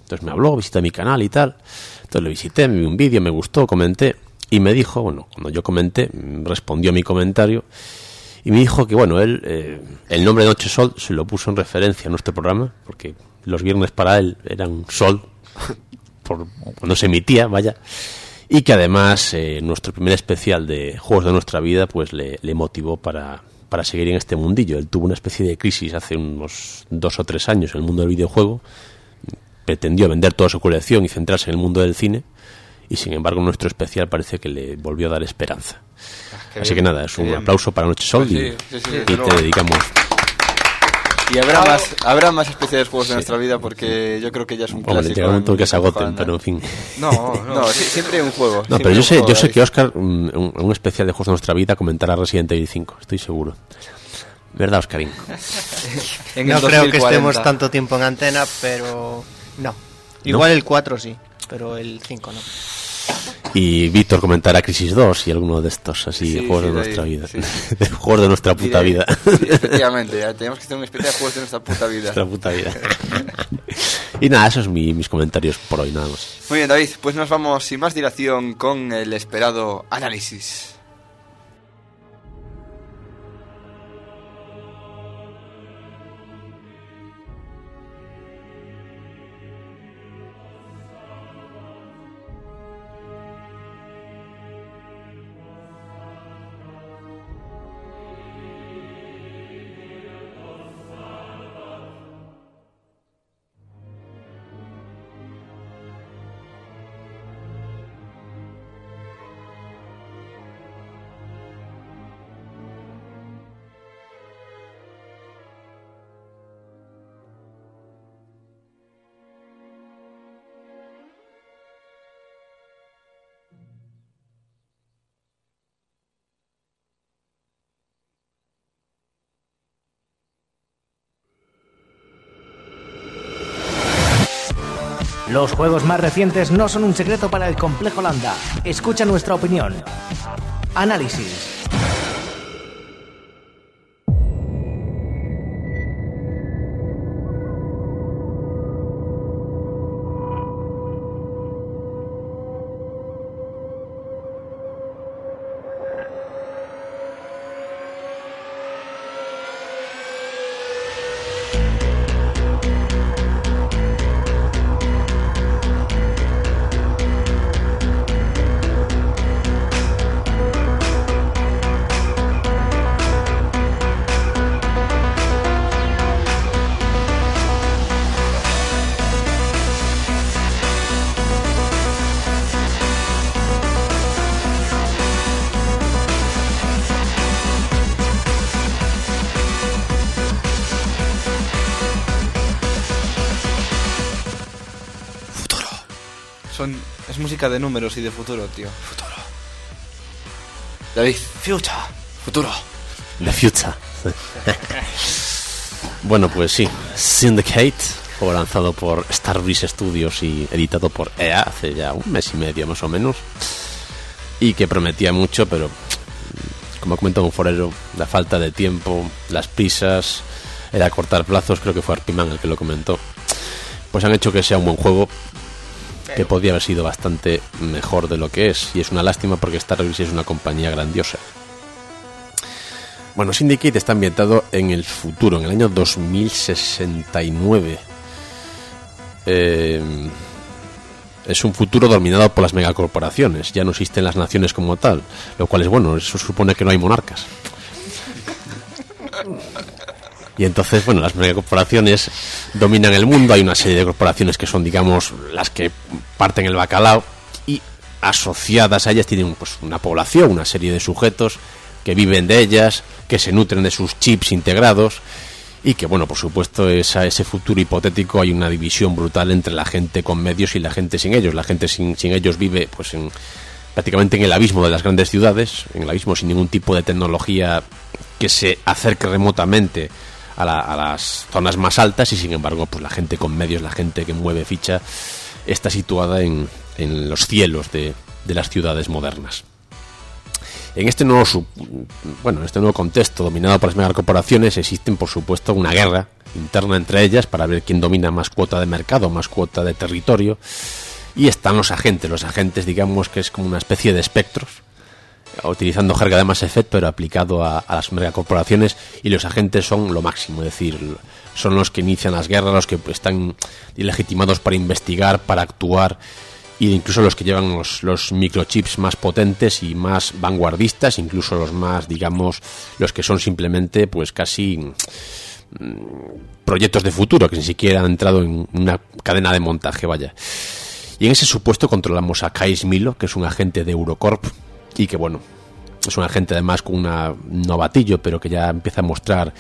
Entonces me habló, visita mi canal y tal. Entonces le visité, me vi un vídeo, me gustó, comenté. Y me dijo, bueno, cuando yo comenté, respondió a mi comentario. Y me dijo que, bueno, él, el nombre de Noche Sol se lo puso en referencia a nuestro programa, porque los viernes para él eran sol, cuando se emitía, vaya. Y que además nuestro primer especial de Juegos de Nuestra Vida pues le motivó para seguir en este mundillo. Él tuvo una especie de crisis hace unos 2 o 3 años en el mundo del videojuego. Pretendió vender toda su colección y centrarse en el mundo del cine. Y sin embargo nuestro especial parece que le volvió a dar esperanza. Así que nada, es un aplauso para Noche Sol y te dedicamos. Y habrá más especiales Juegos de Nuestra Vida, porque yo creo que ya es un clásico. Llega un momento que se agoten, pero en fin. No, siempre hay un juego. No, pero yo sé que Óscar, un especial de Juegos de Nuestra Vida, comentará Resident Evil 5, estoy seguro. ¿Verdad, Óscarín? No creo que estemos tanto tiempo en antena, pero no. Igual el 4 sí, pero el 5 no. Y Víctor comentará Crisis 2 y alguno de estos, así, Juegos de Nuestra Vida. Juegos de nuestra puta vida. Sí, efectivamente, tenemos que hacer un especial de Juegos de Nuestra Puta Vida. Nuestra puta vida. Y nada, esos son mis comentarios por hoy, nada más. Muy bien, David, pues nos vamos sin más dilación con el esperado análisis. Los juegos más recientes no son un secreto para el Complejo Landa. Escucha nuestra opinión. Análisis. Es música de números y de futuro, tío. Futuro. David. Future. Futuro. The Future. Bueno, pues sí. Syndicate, juego lanzado por Starbreeze Studios y editado por EA hace ya 1 mes y medio más o menos. Y que prometía mucho, pero como ha comentado un forero, la falta de tiempo, las prisas, el acortar plazos, creo que fue Arpiman el que lo comentó, pues han hecho que sea un buen juego, que podría haber sido bastante mejor de lo que es, y es una lástima porque Starbreeze es una compañía grandiosa. Bueno, Syndicate está ambientado en el futuro, en el año 2069. Es un futuro dominado por las megacorporaciones, ya no existen las naciones como tal, lo cual es bueno, eso supone que no hay monarcas. Y entonces, bueno, las megacorporaciones dominan el mundo, hay una serie de corporaciones que son, digamos, las que parten el bacalao, y asociadas a ellas tienen pues una población, una serie de sujetos que viven de ellas, que se nutren de sus chips integrados, y que, bueno, por supuesto, ese futuro hipotético hay una división brutal entre la gente con medios y la gente sin ellos. La gente sin ellos vive pues prácticamente en el abismo de las grandes ciudades, en el abismo sin ningún tipo de tecnología que se acerque remotamente a las zonas más altas, y sin embargo pues la gente con medios, la gente que mueve ficha, está situada en los cielos de las ciudades modernas. En este nuevo contexto dominado por las megacorporaciones existen, por supuesto, una guerra interna entre ellas para ver quién domina más cuota de mercado, más cuota de territorio. Y están los agentes, digamos que es como una especie de espectros, utilizando jerga de Mass Effect, pero aplicado a las megacorporaciones, y los agentes son lo máximo, es decir, son los que inician las guerras, los que están legitimados para investigar, para actuar, e incluso los que llevan los microchips más potentes y más vanguardistas, incluso los más, digamos, los que son simplemente pues casi proyectos de futuro, que ni siquiera han entrado en una cadena de montaje, vaya. Y en ese supuesto controlamos a Kais Milo, que es un agente de Eurocorp, y que bueno, es un agente además con un novatillo, pero que ya empieza a mostrar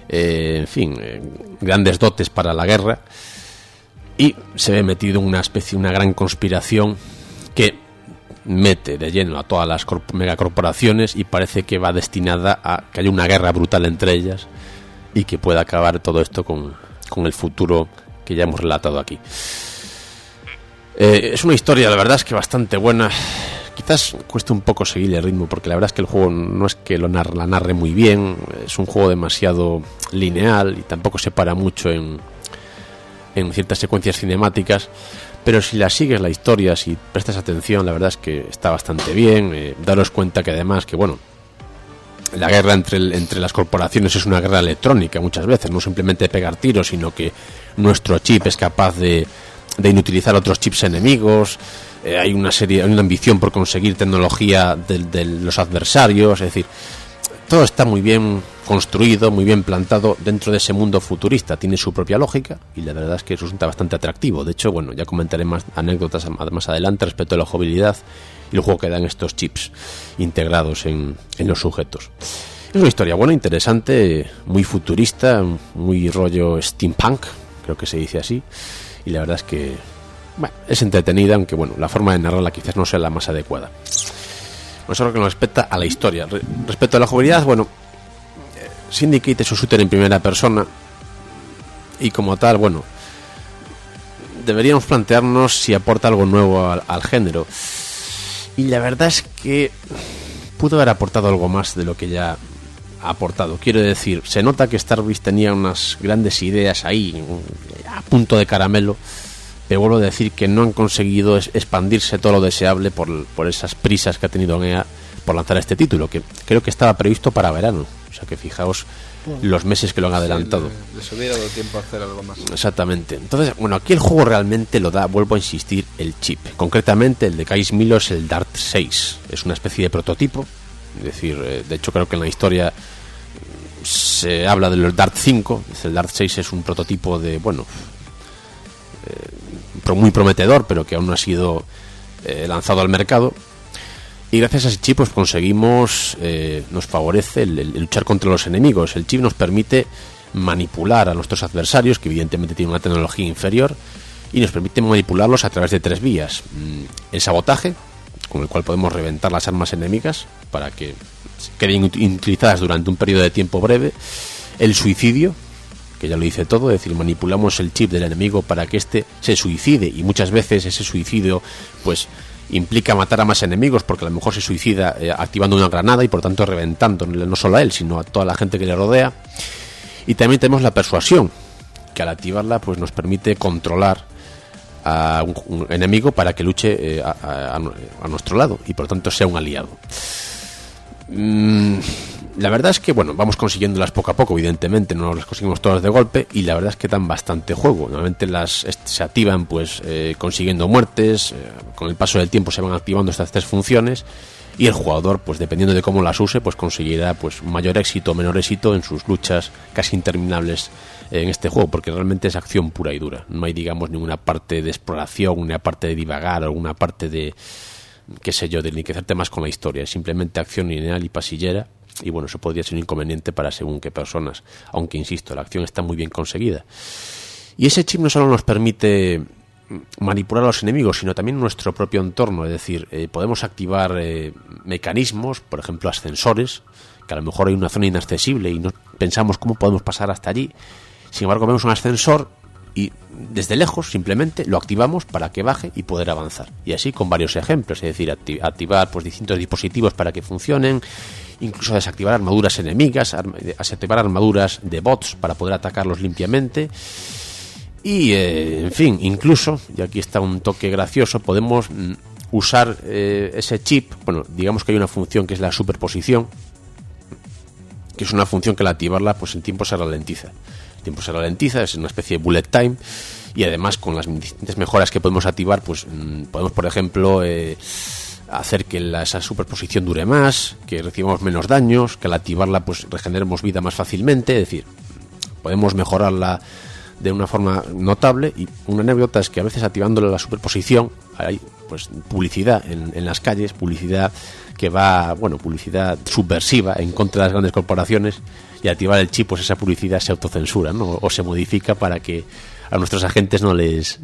grandes dotes para la guerra, y se ve metido en una gran conspiración que mete de lleno a todas las megacorporaciones, y parece que va destinada a que haya una guerra brutal entre ellas y que pueda acabar todo esto con el futuro que ya hemos relatado aquí. Es una historia, la verdad es que bastante buena. Quizás cueste un poco seguir el ritmo, porque la verdad es que el juego no es que la narre muy bien, es un juego demasiado lineal y tampoco se para mucho en ciertas secuencias cinemáticas, pero si la sigues la historia, si prestas atención, la verdad es que está bastante bien. Daros cuenta que además que bueno, la guerra entre las corporaciones es una guerra electrónica muchas veces, no simplemente pegar tiros, sino que nuestro chip es capaz de inutilizar otros chips enemigos. Hay una ambición por conseguir tecnología de los adversarios, es decir, todo está muy bien construido, muy bien plantado dentro de ese mundo futurista. Tiene su propia lógica y la verdad es que resulta bastante atractivo. De hecho, bueno, ya comentaré más anécdotas más adelante respecto a la jugabilidad y el juego que dan estos chips integrados en los sujetos. Es una historia buena, interesante, muy futurista, muy rollo steampunk, creo que se dice así, y la verdad es que bueno, es entretenida, aunque bueno, la forma de narrarla quizás no sea la más adecuada. Eso es lo que nos respecta a la historia. Respecto a la jugabilidad, bueno, Syndicate es un shooter en primera persona y como tal, bueno, deberíamos plantearnos si aporta algo nuevo al género. Y la verdad es que pudo haber aportado algo más de lo que ya ha aportado. Quiero decir, se nota que Starbreeze tenía unas grandes ideas ahí, a punto de caramelo, pero vuelvo a decir que no han conseguido expandirse todo lo deseable por esas prisas que ha tenido EA por lanzar este título, que creo que estaba previsto para verano. O sea que fijaos los meses que lo han adelantado. Sí, les hubiera dado tiempo a hacer algo más. Exactamente. Entonces, bueno, aquí el juego realmente lo da, vuelvo a insistir, el chip. Concretamente, el de Kais Milo es el Dart 6. Es una especie de prototipo. Es decir, de hecho creo que en la historia se habla del Dart 5. El Dart 6 es un prototipo de, bueno, muy prometedor, pero que aún no ha sido lanzado al mercado. Y gracias a ese chip pues conseguimos, nos favorece el luchar contra los enemigos. El chip nos permite manipular a nuestros adversarios, que evidentemente tienen una tecnología inferior, y nos permite manipularlos a través de 3 vías. El sabotaje, con el cual podemos reventar las armas enemigas para que queden utilizadas durante un periodo de tiempo breve. El suicidio, que ya lo dice todo, es decir, manipulamos el chip del enemigo para que éste se suicide, y muchas veces ese suicidio pues implica matar a más enemigos, porque a lo mejor se suicida activando una granada y por tanto reventando no solo a él, sino a toda la gente que le rodea. Y también tenemos la persuasión, que al activarla pues nos permite controlar a un enemigo para que luche a nuestro lado y por tanto sea un aliado. La verdad es que bueno, vamos consiguiéndolas poco a poco, evidentemente no las conseguimos todas de golpe, y la verdad es que dan bastante juego. Normalmente se activan pues consiguiendo muertes, con el paso del tiempo se van activando estas 3 funciones, y el jugador pues dependiendo de cómo las use pues conseguirá pues mayor éxito o menor éxito en sus luchas casi interminables en este juego, porque realmente es acción pura y dura. No hay, digamos, ninguna parte de exploración, una parte de divagar, o una parte de, qué sé yo, de enriquecerte más con la historia. Es simplemente acción lineal y pasillera. Y bueno, eso podría ser un inconveniente para según qué personas, aunque insisto, la acción está muy bien conseguida. Y ese chip no solo nos permite manipular a los enemigos, sino también nuestro propio entorno. Es decir, podemos activar mecanismos, por ejemplo ascensores, que a lo mejor hay una zona inaccesible y no pensamos cómo podemos pasar hasta allí. Sin embargo, vemos un ascensor y desde lejos simplemente lo activamos para que baje y poder avanzar. Y así con varios ejemplos, es decir, activar pues distintos dispositivos para que funcionen, incluso desactivar armaduras enemigas, desactivar armaduras de bots para poder atacarlos limpiamente. Y, en fin, incluso, y aquí está un toque gracioso, podemos usar ese chip. Bueno, digamos que hay una función que es la superposición, que es una función que al activarla, pues el tiempo se ralentiza. El tiempo se ralentiza, es una especie de bullet time, y además con las distintas mejoras que podemos activar, pues podemos, por ejemplo, hacer que esa superposición dure más, que recibamos menos daños, que al activarla pues regeneremos vida más fácilmente. Es decir, podemos mejorarla de una forma notable. Y una anécdota es que a veces activándole la superposición hay pues publicidad en las calles, publicidad que va, bueno, publicidad subversiva en contra de las grandes corporaciones, y al activar el chip pues esa publicidad se autocensura, ¿no? O se modifica para que a nuestros agentes no les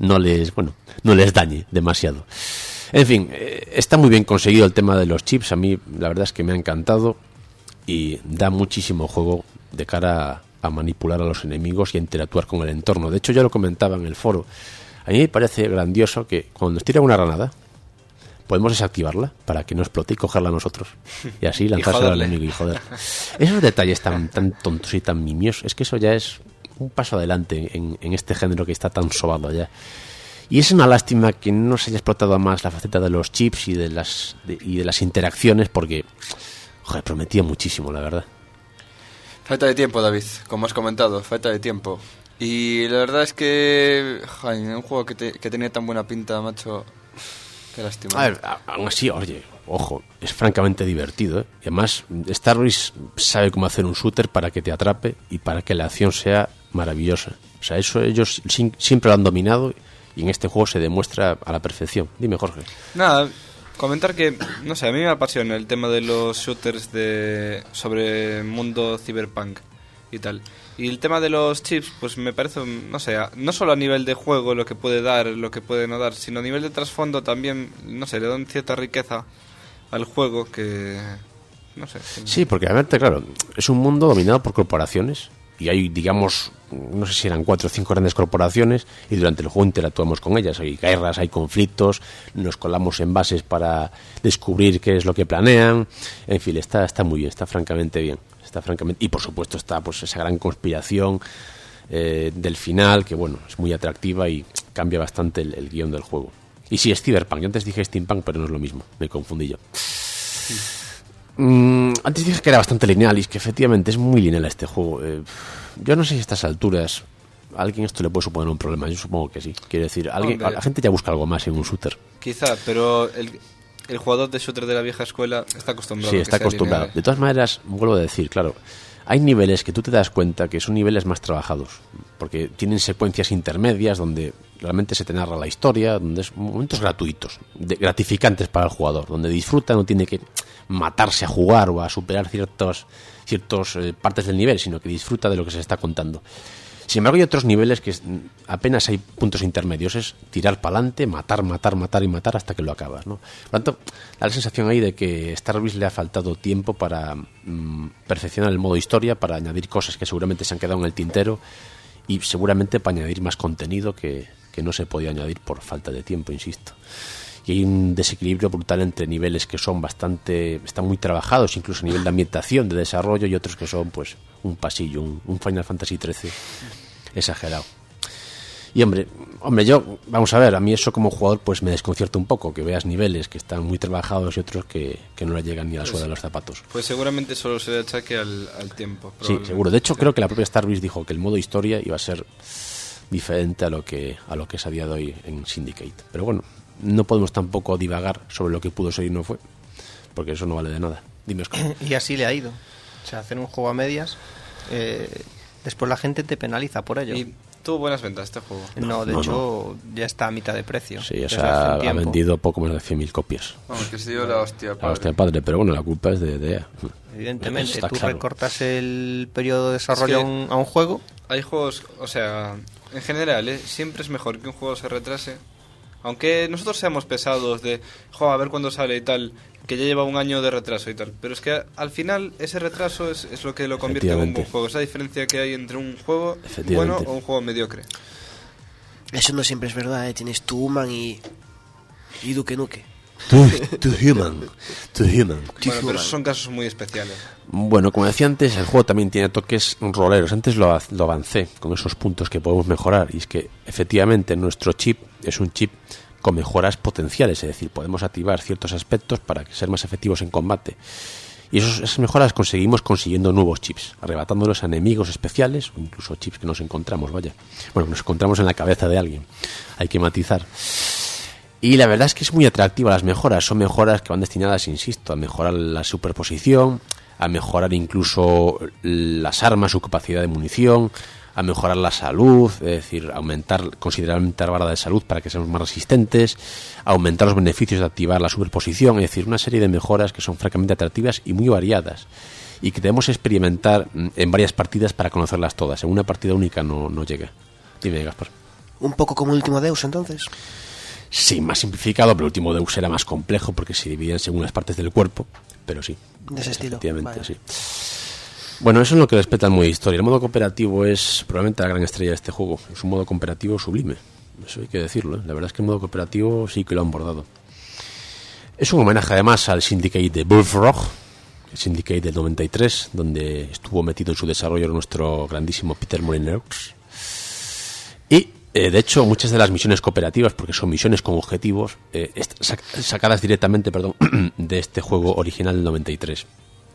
dañe demasiado. En fin, está muy bien conseguido el tema de los chips. A mí la verdad es que me ha encantado y da muchísimo juego de cara a manipular a los enemigos y a interactuar con el entorno. De hecho, yo lo comentaba en el foro. A mí me parece grandioso que cuando nos tira una granada podemos desactivarla para que no explote y cogerla nosotros. Y así lanzársela al enemigo y joder. Esos detalles tan tontos y tan mimios, es que eso ya es un paso adelante en este género que está tan sobado ya. Y es una lástima que no se haya explotado más la faceta de los chips y de las interacciones, porque joder, prometía muchísimo, la verdad. Falta de tiempo, David, como has comentado, falta de tiempo. Y la verdad es que un juego que tenía tan buena pinta, macho, qué lástima. A ver, aún así, oye, ojo, es francamente divertido, ¿eh? Y además, Star Wars sabe cómo hacer un shooter para que te atrape y para que la acción sea maravillosa. O sea, eso ellos siempre lo han dominado, y en este juego se demuestra a la perfección. Dime, Jorge. Nada, comentar que, no sé, a mí me apasiona el tema de los shooters sobre mundo cyberpunk y tal. Y el tema de los chips, pues me parece, no sé, no solo a nivel de juego lo que puede dar, lo que puede no dar, sino a nivel de trasfondo también, no sé, le dan cierta riqueza al juego que, no sé. Sí, porque, a ver, claro, es un mundo dominado por corporaciones. Y hay, digamos, no sé si eran 4 o 5 grandes corporaciones, y durante el juego interactuamos con ellas. Hay guerras, hay conflictos, nos colamos en bases para descubrir qué es lo que planean. En fin, está muy bien, está francamente bien. Y por supuesto está pues esa gran conspiración del final, que bueno, es muy atractiva y cambia bastante el guión del juego. Y sí, es Cyberpunk. Yo antes dije Steampunk, pero no es lo mismo, me confundí yo. Antes dije que era bastante lineal, y es que efectivamente es muy lineal este juego. Yo no sé si a estas alturas a alguien esto le puede suponer un problema. Yo supongo que sí. Quiero decir, la gente ya busca algo más en un shooter. Quizá, pero el jugador de shooter de la vieja escuela está acostumbrado. Sí, está acostumbrado. De todas maneras, vuelvo a decir, claro, hay niveles que tú te das cuenta que son niveles más trabajados, porque tienen secuencias intermedias donde realmente se te narra la historia, donde es momentos gratuitos, gratificantes para el jugador, donde disfruta, no tiene que matarse a jugar o a superar ciertas partes del nivel, sino que disfruta de lo que se está contando. Sin embargo, hay otros niveles que apenas hay puntos intermedios, es tirar para adelante, matar y matar hasta que lo acabas, ¿no? Por lo tanto, da la sensación ahí de que Star Wars le ha faltado tiempo para perfeccionar el modo historia, para añadir cosas que seguramente se han quedado en el tintero, y seguramente para añadir más contenido que no se podía añadir por falta de tiempo, insisto. Y hay un desequilibrio brutal entre niveles que son están muy trabajados, incluso a nivel de ambientación, de desarrollo, y otros que son pues un pasillo, un Final Fantasy XIII exagerado. Y hombre, vamos a ver, a mí eso como jugador pues me desconcierta un poco, que veas niveles que están muy trabajados y otros que no le llegan ni a la suela de los zapatos. Pues seguramente solo se le achaque al tiempo. Sí, seguro. De hecho, creo que la propia Star Wars dijo que el modo historia iba a ser diferente a lo que es a día de hoy en Syndicate. Pero bueno, no podemos tampoco divagar sobre lo que pudo ser y no fue, porque eso no vale de nada. Dime, Oscar. Y así le ha ido. O sea, hacer un juego a medias, después la gente te penaliza por ello. Y tuvo buenas ventas este juego. No, de hecho, ya está a mitad de precio. Sí, o sea, ha vendido poco más de 100.000 copias. Vamos, que se dio la hostia padre. La hostia padre, pero bueno, la culpa es de EA. Evidentemente, tú recortas el periodo de desarrollo a un juego. Hay juegos, o sea, en general, siempre es mejor que un juego se retrase. Aunque nosotros seamos pesados de, a ver cuándo sale y tal, que ya lleva un año de retraso y tal. Pero es que al final ese retraso es lo que lo convierte en un buen juego. Esa diferencia que hay entre un juego bueno o un juego mediocre. Eso no siempre es verdad, ¿eh? Tienes tu Human y Duke Nuke. To human. Bueno, pero esos son casos muy especiales. Bueno, como decía antes, el juego también tiene toques roleros. Antes lo avancé con esos puntos que podemos mejorar. Y es que efectivamente nuestro chip es un chip con mejoras potenciales. Es decir, podemos activar ciertos aspectos para ser más efectivos en combate. Y esas mejoras conseguimos consiguiendo nuevos chips, arrebatándolos a enemigos especiales o incluso chips que nos encontramos, vaya. Bueno, nos encontramos en la cabeza de alguien. Hay que matizar. Y la verdad es que es muy atractiva las mejoras. Son mejoras que van destinadas, insisto, a mejorar la superposición, a mejorar incluso las armas, su capacidad de munición, a mejorar la salud, es decir, aumentar considerablemente la barra de salud para que seamos más resistentes, aumentar los beneficios de activar la superposición, es decir, una serie de mejoras que son francamente atractivas y muy variadas y que debemos experimentar en varias partidas para conocerlas todas. En una partida única no llega. Dime, Gaspar. Un poco como el último Deus, entonces. Sí, más simplificado, pero el último Deus era más complejo porque se dividían según las partes del cuerpo, pero sí. De ese estilo. Efectivamente, vale. sí. Bueno, eso es lo que respecta al modo historia. El modo cooperativo es probablemente la gran estrella de este juego. Es un modo cooperativo sublime. Eso hay que decirlo, ¿eh? La verdad es que el modo cooperativo sí que lo han bordado. Es un homenaje además al Syndicate de Bullfrog, el Syndicate del 93, donde estuvo metido en su desarrollo nuestro grandísimo Peter Molyneux. Y de hecho, muchas de las misiones cooperativas, porque son misiones con objetivos, sacadas directamente, de este juego original del 93.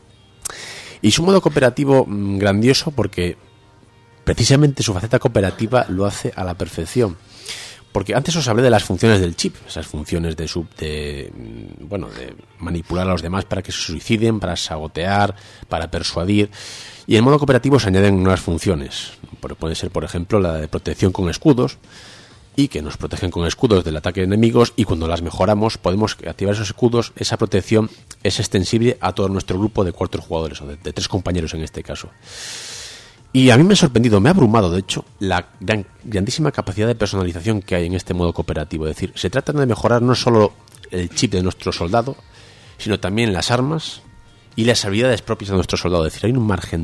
Y su modo cooperativo grandioso porque precisamente su faceta cooperativa lo hace a la perfección. Porque antes os hablé de las funciones del chip, esas funciones de manipular a los demás para que se suiciden, para sabotear, para persuadir. Y en modo cooperativo se añaden nuevas funciones. Puede ser, por ejemplo, la de protección con escudos, y que nos protegen con escudos del ataque de enemigos, y cuando las mejoramos podemos activar esos escudos. Esa protección es extensible a todo nuestro grupo de 4 jugadores, o de 3 compañeros en este caso. Y a mí me ha sorprendido, me ha abrumado, de hecho, la grandísima capacidad de personalización que hay en este modo cooperativo. Es decir, se trata de mejorar no solo el chip de nuestro soldado, sino también las armas y las habilidades propias de nuestro soldado. Es decir, hay un margen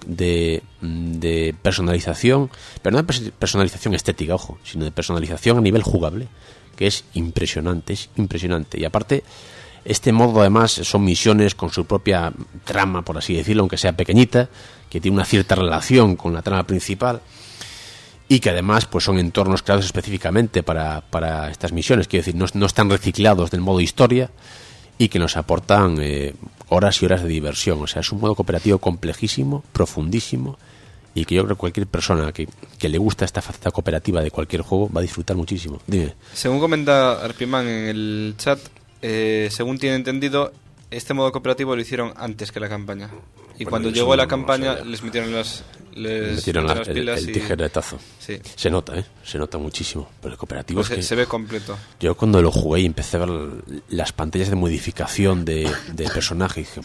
de personalización, pero no de personalización estética, ojo, sino de personalización a nivel jugable, que es impresionante, Y aparte, este modo además son misiones con su propia trama, por así decirlo, aunque sea pequeñita, que tiene una cierta relación con la trama principal, y que además pues son entornos creados específicamente para estas misiones, quiero decir, no están reciclados del modo historia, y que nos aportan horas y horas de diversión. O sea, es un modo cooperativo complejísimo, profundísimo, y que yo creo que cualquier persona que le gusta esta faceta cooperativa de cualquier juego va a disfrutar muchísimo. Dime. Según comenta Arpiman en el chat, según tiene entendido, este modo cooperativo lo hicieron antes que la campaña. Y bueno, cuando llegó la campaña les metieron las pilas el tijeretazo. Sí. Se nota muchísimo. Pero el cooperativo pues es que se ve completo. Yo cuando lo jugué y empecé a ver las pantallas de modificación de personaje, dije,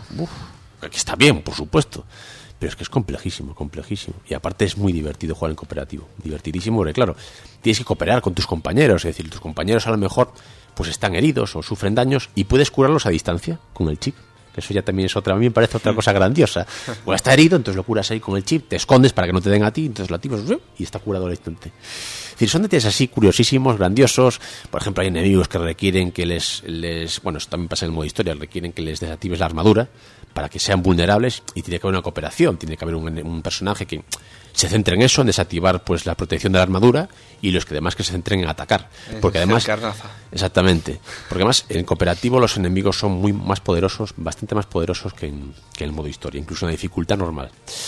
que está bien, por supuesto, pero es que es complejísimo. Y aparte es muy divertido jugar en cooperativo. Divertidísimo, porque claro, tienes que cooperar con tus compañeros. Es decir, tus compañeros a lo mejor pues están heridos o sufren daños y puedes curarlos a distancia con el chip. Eso ya también es a mí me parece otra cosa grandiosa. O está herido, entonces lo curas ahí con el chip, te escondes para que no te den a ti, entonces lo activas y está curado al instante. Es decir, son detalles así curiosísimos, grandiosos. Por ejemplo, hay enemigos que requieren que bueno, eso también pasa en el modo historia, requieren que les desactives la armadura para que sean vulnerables, y tiene que haber una cooperación, tiene que haber un personaje que se centre en eso, en desactivar pues la protección de la armadura, y los que además que se centren en atacar, porque además exactamente, porque además en cooperativo los enemigos son muy más poderosos, bastante más poderosos que en el modo historia, incluso en la dificultad normal.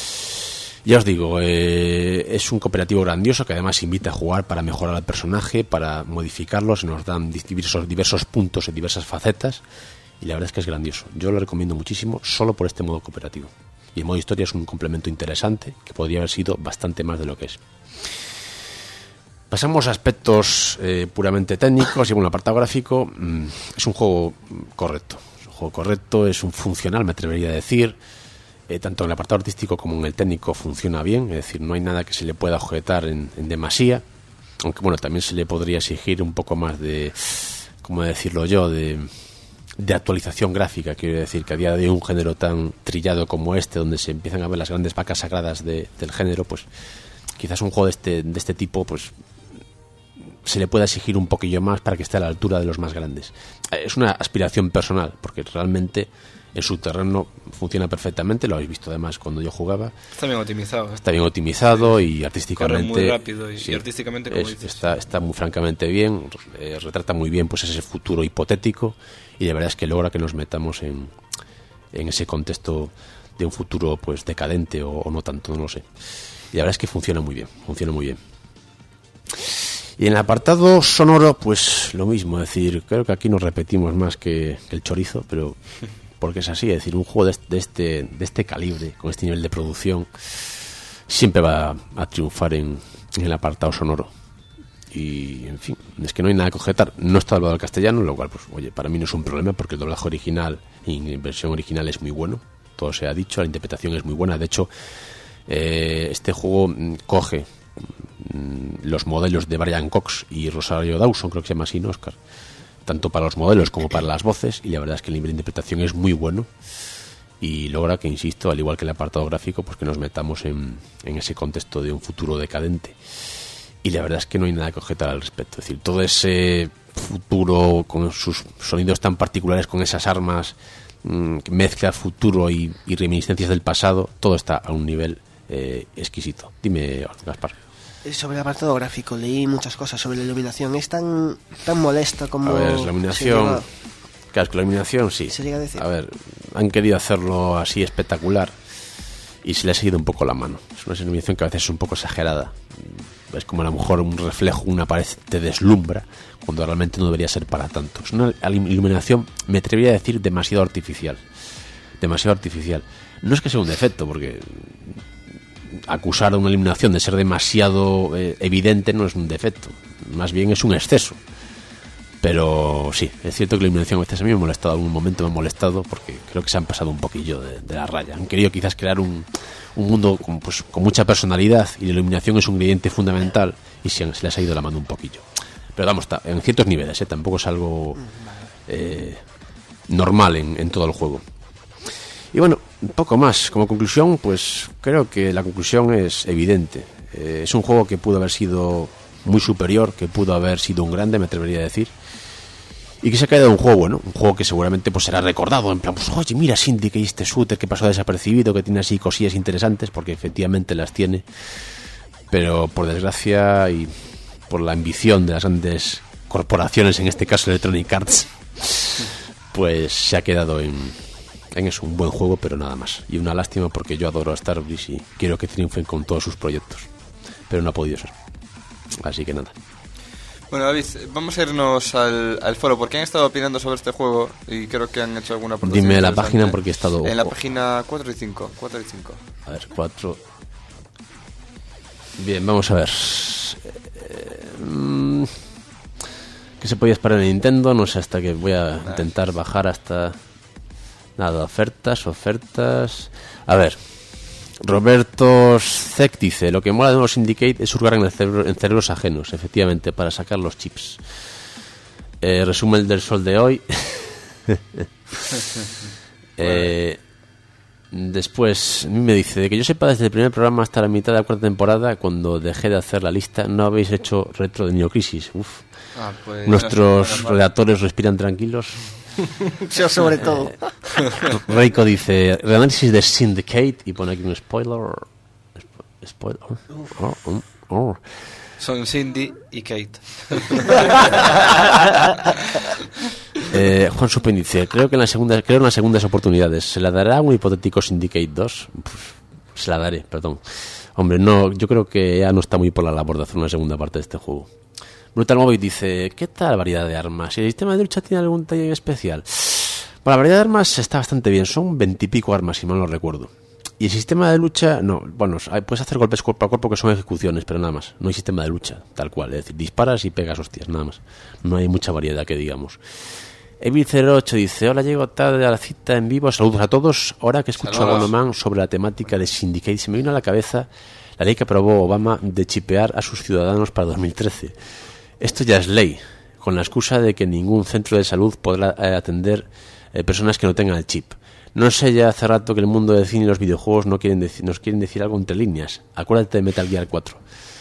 Ya os digo, es un cooperativo grandioso que además invita a jugar para mejorar al personaje, para modificarlo, se nos dan diversos puntos en diversas facetas, y la verdad es que es grandioso. Yo lo recomiendo muchísimo solo por este modo cooperativo. Y el modo historia es un complemento interesante que podría haber sido bastante más de lo que es. Pasamos a aspectos puramente técnicos. Y bueno, el apartado gráfico es un juego correcto. Es un funcional, me atrevería a decir. Tanto en el apartado artístico como en el técnico funciona bien. Es decir, no hay nada que se le pueda objetar en demasía. Aunque bueno, también se le podría exigir un poco más de, ¿cómo decirlo yo?, de actualización gráfica. Quiero decir que a día de hoy un género tan trillado como este, donde se empiezan a ver las grandes vacas sagradas del género, pues quizás un juego de este tipo pues se le pueda exigir un poquillo más para que esté a la altura de los más grandes. Es una aspiración personal, porque realmente en su terreno funciona perfectamente, lo habéis visto además cuando yo jugaba. Está bien optimizado. Está bien optimizado y artísticamente... Corre muy rápido y artísticamente, como dices. Está muy francamente bien, retrata muy bien pues ese futuro hipotético y de verdad es que logra que nos metamos en ese contexto de un futuro pues decadente o no tanto, no lo sé. Y la verdad es que funciona muy bien. Y en el apartado sonoro, pues lo mismo, es decir, creo que aquí nos repetimos más que el chorizo, pero porque es así, es decir, un juego de este calibre, con este nivel de producción, siempre va a triunfar en el apartado sonoro. Y, en fin, es que no hay nada que objetar. No está hablado al castellano, lo cual, pues, oye, para mí no es un problema, porque el doblaje original y versión original es muy bueno, todo se ha dicho, la interpretación es muy buena. De hecho, este juego coge los modelos de Brian Cox y Rosario Dawson, creo que se llama así, ¿no, Oscar? Tanto para los modelos como para las voces, y la verdad es que el nivel de interpretación es muy bueno y logra que, insisto, al igual que el apartado gráfico, pues que nos metamos en ese contexto de un futuro decadente. Y la verdad es que no hay nada que objetar al respecto. Es decir, todo ese futuro con sus sonidos tan particulares, con esas armas que mezcla futuro y reminiscencias del pasado, todo está a un nivel exquisito. Dime, Gaspar. Sobre el apartado gráfico leí muchas cosas sobre la iluminación. Es tan molesta como... A ver, la iluminación... Claro, es que la iluminación sí. Se llega a decir. A ver, han querido hacerlo así espectacular y se le ha seguido un poco la mano. Es una iluminación que a veces es un poco exagerada. Es como a lo mejor un reflejo, una pared te deslumbra, cuando realmente no debería ser para tanto. Es una iluminación, me atrevería a decir, demasiado artificial. Demasiado artificial. No es que sea un defecto, porque acusar a una iluminación de ser demasiado evidente no es un defecto, más bien es un exceso. Pero sí, es cierto que la iluminación a veces a mí me ha molestado, en algún momento me ha molestado, porque creo que se han pasado un poquillo de la raya. Han querido quizás crear un mundo con mucha personalidad, y la iluminación es un ingrediente fundamental, y se les ha ido la mano un poquillo. Pero vamos, está en ciertos niveles, tampoco es algo normal en todo el juego. Y bueno, un poco más. Como conclusión, pues creo que la conclusión es evidente. Es un juego que pudo haber sido muy superior, que pudo haber sido un grande, me atrevería a decir, y que se ha quedado un juego bueno, un juego que seguramente pues será recordado, en plan, pues oye, mira Syndicate, este shooter que pasó desapercibido, que tiene así cosillas interesantes, porque efectivamente las tiene, pero por desgracia y por la ambición de las grandes corporaciones, en este caso Electronic Arts, pues se ha quedado en eso, un buen juego, pero nada más. Y una lástima, porque yo adoro a Starbreeze y quiero que triunfen con todos sus proyectos, pero no ha podido ser. Así que nada. Bueno, David, vamos a irnos al foro, porque han estado opinando sobre este juego y creo que han hecho alguna aportación. Dime la página, porque he estado... En la página 4 y 5. A ver, 4... Bien, vamos a ver. ¿Qué se podía esperar en Nintendo? No sé, hasta que voy a intentar bajar hasta... Nada, ofertas... A ver... Roberto Zek dice: lo que mola de los Syndicate es hurgar en cerebros ajenos, efectivamente, para sacar los chips. Resumen del sol de hoy. Después me dice: de que yo sepa, desde el primer programa hasta la mitad de la cuarta temporada, cuando dejé de hacer la lista, no habéis hecho retro de Neocrisis. Pues nuestros redactores respiran tranquilos. Yo sobre todo. Reiko dice: reanálisis de Syndicate, y pone aquí un spoiler. Son Cindy y Kate. Juan Supen dice: creo en las segundas oportunidades. ¿Se la dará un hipotético Syndicate 2? Se la daré, perdón. Hombre, no, yo creo que ya no está muy por la labor de hacer una segunda parte de este juego. Brutal Móvil dice: ¿qué tal la variedad de armas? ¿Y el sistema de lucha tiene algún detalle especial? Bueno, la variedad de armas está bastante bien. Son 20 y pico armas, si mal no recuerdo. Y el sistema de lucha, no. Bueno, puedes hacer golpes cuerpo a cuerpo, que son ejecuciones, pero nada más. No hay sistema de lucha, tal cual. Es decir, disparas y pegas hostias, nada más. No hay mucha variedad, que digamos. Evil08 dice: hola, llego tarde a la cita en vivo. Saludos a todos. Ahora que escucho a Bonoman sobre la temática de Syndicate, se me vino a la cabeza la ley que aprobó Obama de chipear a sus ciudadanos para 2013. Esto ya es ley, con la excusa de que ningún centro de salud podrá atender personas que no tengan el chip. No sé, ya hace rato que el mundo del cine y los videojuegos nos quieren decir algo entre líneas. Acuérdate de Metal Gear 4.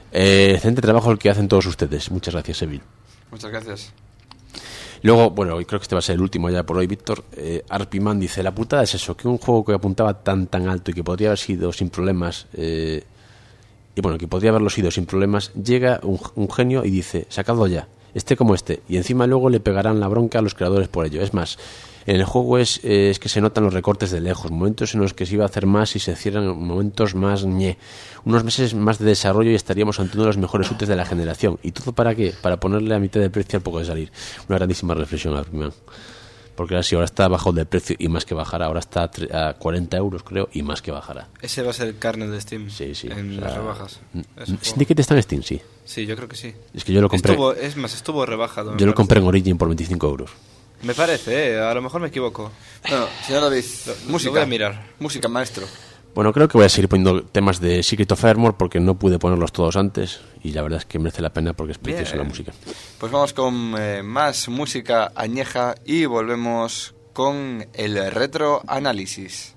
Excelente trabajo el que hacen todos ustedes. Muchas gracias, Evil. Muchas gracias. Luego, bueno, creo que este va a ser el último ya por hoy, Víctor. Arpiman dice, la putada es eso, que un juego que apuntaba tan alto y que podría haber sido sin problemas, y bueno, que podría haberlo sido sin problemas, llega un genio y dice, sacadlo ya, esté como esté, y encima luego le pegarán la bronca a los creadores por ello. Es más, en el juego es que se notan los recortes de lejos, momentos en los que se iba a hacer más y se cierran momentos más unos meses más de desarrollo y estaríamos ante uno de los mejores UTs de la generación. ¿Y todo para qué? Para ponerle a mitad de precio al poco de salir. Una grandísima reflexión, Arpiman. Porque ahora está bajo de precio y más que bajará. Ahora está a 40 euros, creo, y más que bajará. Ese va a ser el kernel de Steam. Sí. En las rebajas. Syndicate está en Steam, sí. Sí, yo creo que sí. Es que yo lo compré. Estuvo rebajado. Yo lo compré en Origin por 25 euros. Me parece, a lo mejor me equivoco. Bueno, señor David, música. Lo voy a mirar. Música, maestro. Bueno, creo que voy a seguir poniendo temas de Secret of Evermore porque no pude ponerlos todos antes y la verdad es que merece la pena porque es preciosa la música. Pues vamos con más música añeja y volvemos con el retroanálisis.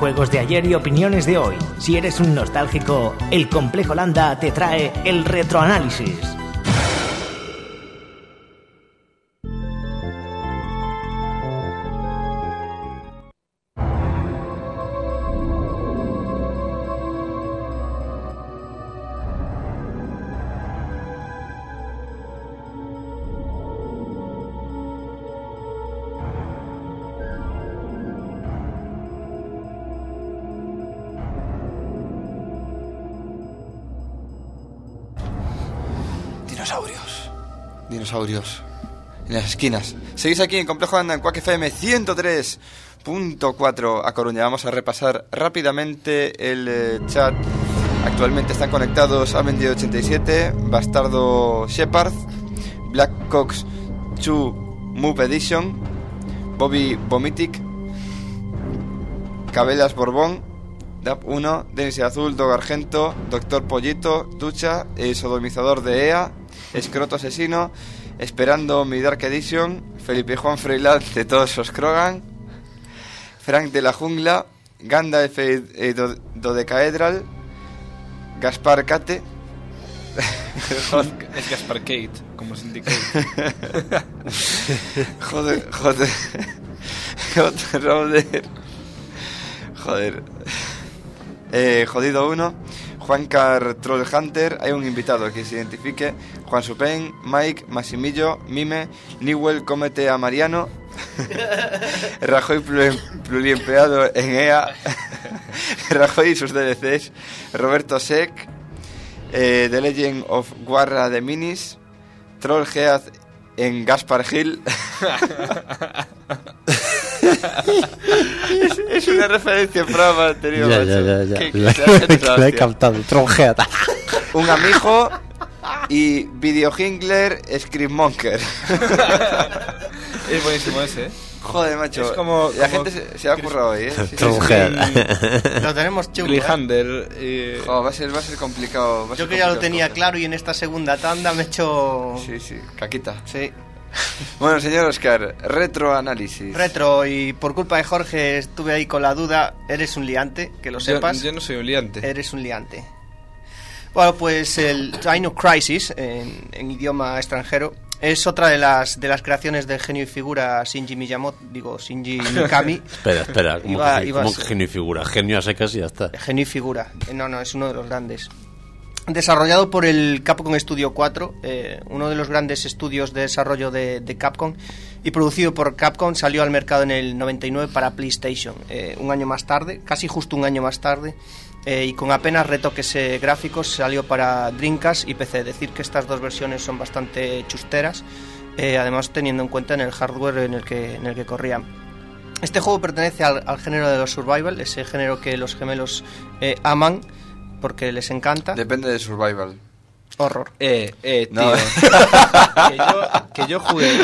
juegos de ayer y opiniones de hoy. Si eres un nostálgico, el Complejo Landa te trae el retroanálisis. Dinosaurios en las esquinas. Seguís aquí en Complejo Landa en Quack FM 103.4 a Coruña. Vamos a repasar rápidamente el chat. Actualmente están conectados Aven87, Bastardo Shepard, Black Cox 2 Move Edition, Bobby Vomitic, Cabelas Borbón, DAP 1, Denis Azul, Dog Argento, Doctor Pollito, Ducha, Sodomizador de EA, Escroto Asesino, Esperando mi Dark Edition, Felipe Juan Freilat de todos los Krogan, Frank de la Jungla, Gandalf Dodecaedral, Gaspar Cate. Es Gaspar Kate, como Syndicate. Joder. Jodido 1, Juancar Troll Hunter, hay un invitado que se identifique, Juan Supen, Mike, Massimillo, Mime, Newell, Cómete a Mariano, Rajoy pluriempleado en EA, Rajoy y sus DLCs, Roberto Sec, The Legend of Guarra de Minis, Troll Geaz en Gaspar Hill. es una referencia al programa anterior. Ya. Lo he captado. Tronjeata. Un amigo y Videojingler Scriptmonger. Es buenísimo ese, ¿eh? Joder, macho. Es como gente se ha currado hoy, ¿eh? Lo tenemos chulo. Cliffhanger. Va a ser complicado. Yo que ya lo tenía claro y en esta segunda tanda me he hecho... Sí, caquita. Sí. Bueno, señor Oscar, retroanálisis. Retro, y por culpa de Jorge estuve ahí con la duda. Eres un liante, que lo sepas. Yo no soy un liante. Eres un liante. Bueno, pues el Dino Crisis, en idioma extranjero, es otra de las creaciones del genio y figura Shinji Mikami. Espera, ¿cómo que genio y figura? Genio a secas y ya está. Genio y figura. No, es uno de los grandes. Desarrollado por el Capcom Studio 4, uno de los grandes estudios de desarrollo de Capcom, y producido por Capcom, salió al mercado en el 99 para PlayStation, un año más tarde, casi justo un año más tarde, y con apenas retoques gráficos salió para Dreamcast y PC. Decir que estas dos versiones son bastante chusteras, además teniendo en cuenta en el hardware en el que corrían. Este juego pertenece al género de los survival, ese género que los gemelos aman porque les encanta. Depende de survival. Horror. Tío. No. que yo jugué.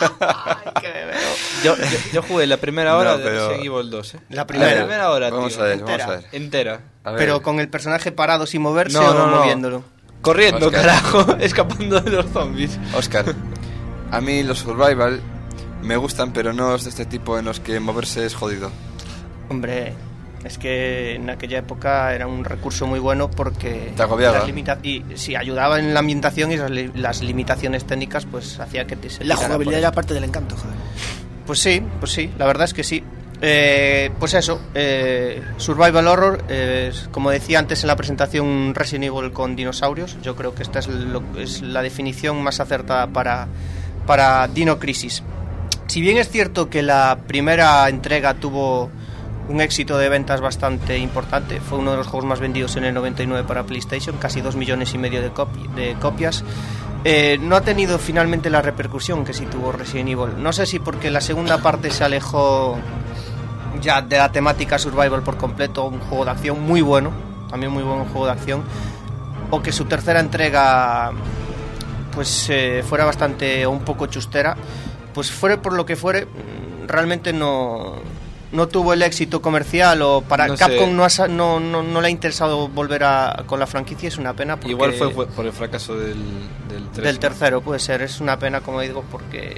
Yo jugué la primera hora de Resident Evil 2, ¿eh? La primera hora, vamos tío. A ver. Entera. Pero con el personaje parado sin moverse o moviéndolo. Corriendo, Oscar. carajo, escapando de los zombies. Oscar, a mí los survival me gustan, pero no es de este tipo en los que moverse es jodido. Hombre, es que en aquella época era un recurso muy bueno porque te agobiaba. Y sí, ayudaba en la ambientación, y las limitaciones técnicas pues hacía que te... La jugabilidad era parte del encanto, joder. Pues sí, la verdad es que sí. Pues eso, Survival Horror, como decía antes en la presentación, Resident Evil con dinosaurios. Yo creo que esta es la definición más acertada para Dino Crisis. Si bien es cierto que la primera entrega tuvo un éxito de ventas bastante importante, fue uno de los juegos más vendidos en el 99 para PlayStation, casi 2,5 millones de copias, no ha tenido finalmente la repercusión que sí tuvo Resident Evil. No sé si porque la segunda parte se alejó ya de la temática survival por completo, un juego de acción muy bueno, también muy buen juego de acción, o que su tercera entrega pues fuera bastante o un poco chustera. Pues fuere por lo que fuere, realmente no tuvo el éxito comercial, o para no Capcom sé. no le ha interesado volver con la franquicia. Es una pena porque igual fue por el fracaso del 3, del tercero, puede ser. Es una pena, como digo, porque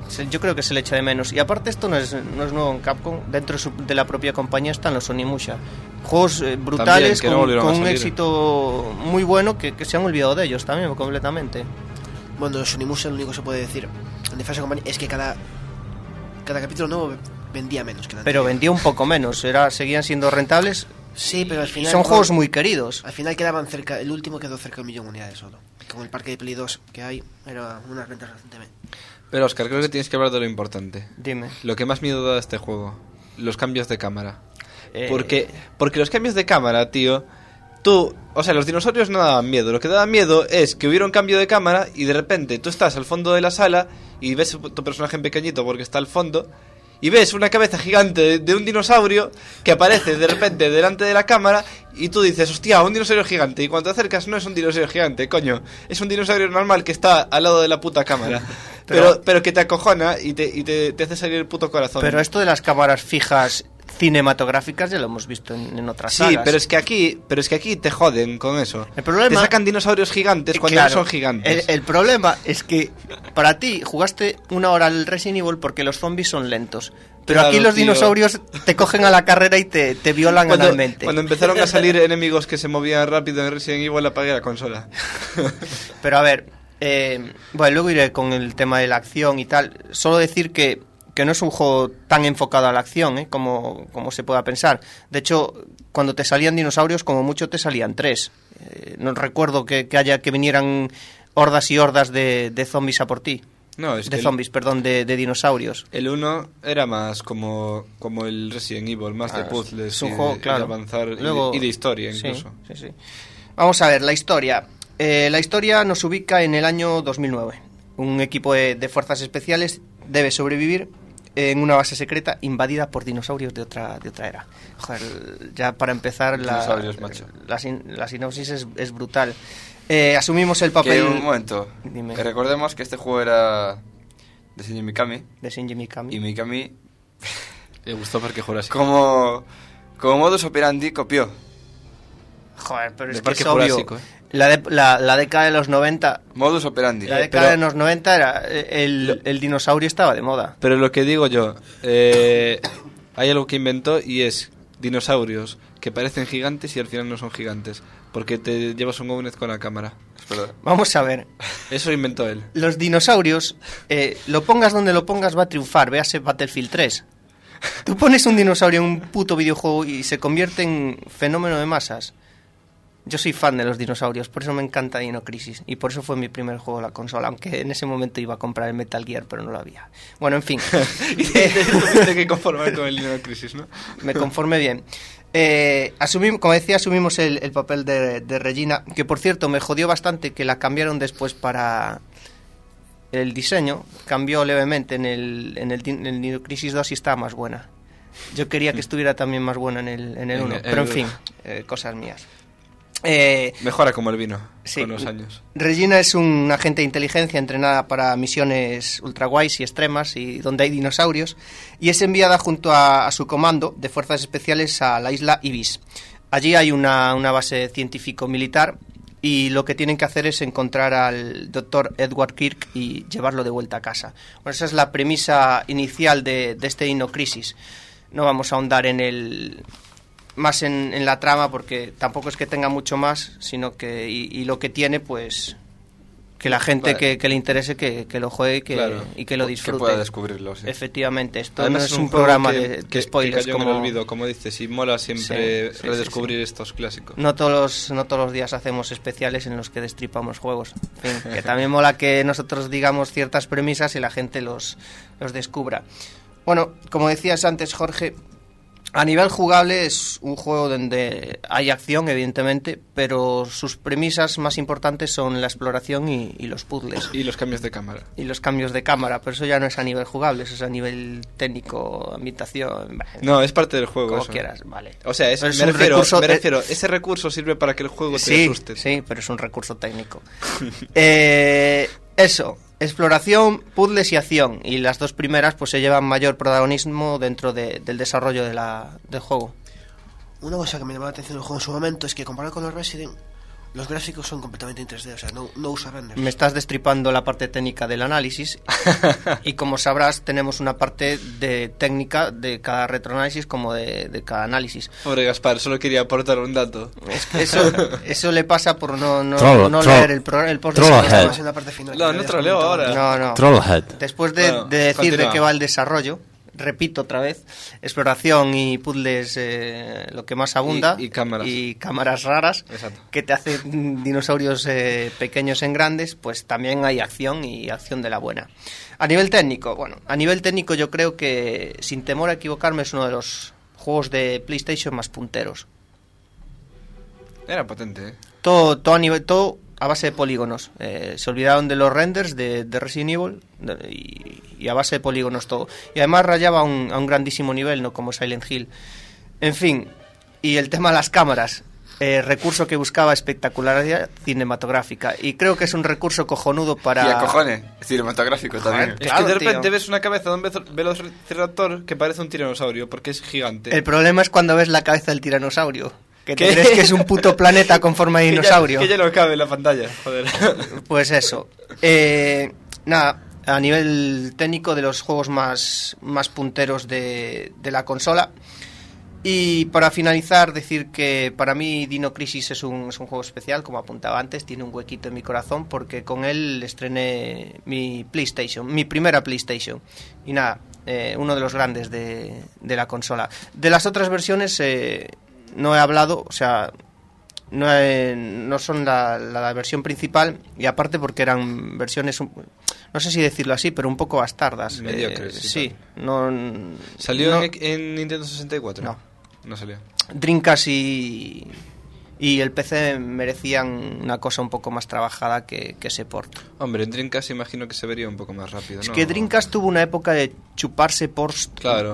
Yo creo que se le echa de menos. Y aparte esto no es nuevo en Capcom. Dentro de la propia compañía están los Onimusha. Juegos brutales, también, con un éxito muy bueno, que se han olvidado de ellos también completamente. Bueno, los Onimusha, lo único que se puede decir en defensa de compañía es que cada capítulo nuevo vendía menos que el Pero anterior. vendía un poco menos. Seguían siendo rentables. Sí, pero al final... Son juegos muy queridos. Al final quedaban cerca... El último quedó cerca de 1 millón de unidades solo. Con el parque de Play 2 que hay, era unas ventas bastante bien. Pero Oscar, creo que tienes que hablar de lo importante. Dime. Lo que más miedo da a este juego. Los cambios de cámara. Eh, Porque los cambios de cámara, tío... O sea, los dinosaurios no daban miedo. Lo que daba miedo es que hubiera un cambio de cámara y de repente tú estás al fondo de la sala y ves tu personaje en pequeñito porque está al fondo y ves una cabeza gigante de un dinosaurio que aparece de repente delante de la cámara y tú dices, hostia, un dinosaurio gigante. Y cuando te acercas no es un dinosaurio gigante, coño. Es un dinosaurio normal que está al lado de la puta cámara. pero que te acojona y te hace salir el puto corazón. Pero esto de las cámaras fijas cinematográficas ya lo hemos visto en otras Sí, sagas. pero es que aquí te joden con eso. El problema- te sacan dinosaurios gigantes cuando Claro, no son gigantes. El problema es que para ti jugaste 1 hora al Resident Evil porque los zombies son lentos. Pero Claro, aquí los tío. dinosaurios te cogen a la carrera y te violan analmente. Cuando empezaron a salir enemigos que se movían rápido en Resident Evil, apagué la consola. Pero a ver, bueno, luego iré con el tema de la acción y tal. Solo decir que no es un juego tan enfocado a la acción, como se pueda pensar. De hecho, cuando te salían dinosaurios, como mucho te salían 3. No recuerdo que vinieran hordas y hordas de zombies a por ti. No, es que de dinosaurios. el 1 era más como el Resident Evil, más de puzzles Es un y juego, de claro. avanzar Luego- y de historia Sí, incluso. sí. Vamos a ver, la historia. La historia nos ubica en el año 2009. Un equipo de fuerzas especiales debe sobrevivir en una base secreta invadida por dinosaurios de otra era. Joder, ya para empezar Dinosaurios, macho. la sinopsis es brutal. Asumimos el papel Que un momento. Dime. Recordemos que este juego era de Shinji Mikami. de Shinji Mikami. Y Mikami, Le gustó Parque Jurásico. como modus operandi, copió. Joder, pero De es que Parque es obvio. Jurásico, La década de los 90... Modus operandi. La década de los 90 era el dinosaurio estaba de moda. Pero lo que digo yo, hay algo que inventó y es dinosaurios que parecen gigantes y al final no son gigantes. Porque te llevas un Gómez con la cámara. Es verdad. Vamos a ver. Eso inventó él. Los dinosaurios, lo pongas donde lo pongas, va a triunfar. Véase Battlefield 3. Tú pones un dinosaurio en un puto videojuego y se convierte en fenómeno de masas. Yo soy fan de los dinosaurios, por eso me encanta Dino Crisis. Y por eso fue mi primer juego de la consola, aunque en ese momento iba a comprar el Metal Gear, pero no lo había. Bueno, en fin. Y te tuviste que conformar con el Dino Crisis, ¿no? Me conformé bien. Como decía, asumimos el papel de Regina, que por cierto me jodió bastante que la cambiaron después para el diseño. Cambió levemente en el Dino Crisis 2 y estaba más buena. Yo quería que estuviera también más buena en el 1, pero en fin, cosas mías. Mejora como el vino Sí. con los años. Regina es un agente de inteligencia entrenada para misiones ultra guays y extremas y donde hay dinosaurios, y es enviada junto a su comando de fuerzas especiales a la isla Ibis. Allí hay una base científico-militar y lo que tienen que hacer es encontrar al Dr. Edward Kirk y llevarlo de vuelta a casa. Bueno, esa es la premisa inicial de este Dino Crisis. No vamos a ahondar en la trama porque tampoco es que tenga mucho más, sino que y lo que tiene, pues que la gente Vale. que le interese que lo juegue y que lo disfrute. Que pueda descubrirlo, sí. Efectivamente, esto Además no es un juego programa que de spoilers que cayó en como el olvido, como dices, y mola siempre Sí, sí, redescubrir sí. estos clásicos. no todos los días hacemos especiales en los que destripamos juegos. En fin, que también mola que nosotros digamos ciertas premisas y la gente los descubra. Bueno, como decías antes, Jorge, a nivel jugable es un juego donde hay acción, evidentemente, pero sus premisas más importantes son la exploración y los puzzles. Y los cambios de cámara. Y los cambios de cámara, pero eso ya no es a nivel jugable, eso es a nivel técnico, ambientación... No, es parte del juego. como eso. quieras, vale. O sea, Pero es me un refiero, recurso- ese recurso sirve para que el juego te Sí, asuste. sí, pero es un recurso técnico. Eso, exploración, puzzles y acción. Y las dos primeras pues se llevan mayor protagonismo dentro del desarrollo del juego. Una cosa que me llamó la atención del juego en su momento es que comparado con los Resident, Los gráficos son completamente en 3D, o sea, no usa renders. Me estás destripando la parte técnica del análisis y como sabrás tenemos una parte de técnica de cada retroanálisis como de cada análisis. Pobre Gaspar, solo quería aportar un dato. Es que eso le pasa por no Troll- leer el post. Trollhead. Estamos en la parte final. No troleo ahora. No. Trollhead. Después de Bueno, decir continúa. de qué va el desarrollo, repito otra vez, exploración y puzzles, lo que más abunda, Y cámaras. y cámaras raras, Exacto. que te hacen dinosaurios pequeños en grandes, pues también hay acción y acción de la buena. A nivel técnico, yo creo que, sin temor a equivocarme, es uno de los juegos de PlayStation más punteros. Era potente, ¿eh? Todo a base de polígonos. Se olvidaron de los renders de Resident Evil y a base de polígonos todo. Y además rayaba a un grandísimo nivel, no como Silent Hill. En fin, y el tema de las cámaras. Recurso que buscaba espectacularidad cinematográfica. Y creo que es un recurso cojonudo para... Y a cojones, cinematográfico también. Joder. Es Claro, que de repente tío. ves una cabeza de un velociraptor que parece un tiranosaurio porque es gigante. El problema es cuando ves la cabeza del tiranosaurio. Que te ¿Qué? crees que es un puto planeta con forma de dinosaurio. Que ya no cabe en la pantalla, joder. Pues eso. Nada, a nivel técnico, de los juegos más punteros de la consola. Y para finalizar, decir que para mí Dino Crisis es un juego especial, como apuntaba antes, tiene un huequito en mi corazón porque con él estrené mi primera PlayStation. Y nada, uno de los grandes de la consola. De las otras versiones no he hablado, o sea, no son la versión principal, y aparte porque eran versiones, no sé si decirlo así, pero un poco bastardas. Mediocres, sí, ¿Salió no- en Nintendo 64? No salió. Dreamcast y el PC merecían una cosa un poco más trabajada que ese port. Hombre, en Dreamcast imagino que se vería un poco más rápido, Es ¿no? que Dreamcast tuvo una época de chuparse ports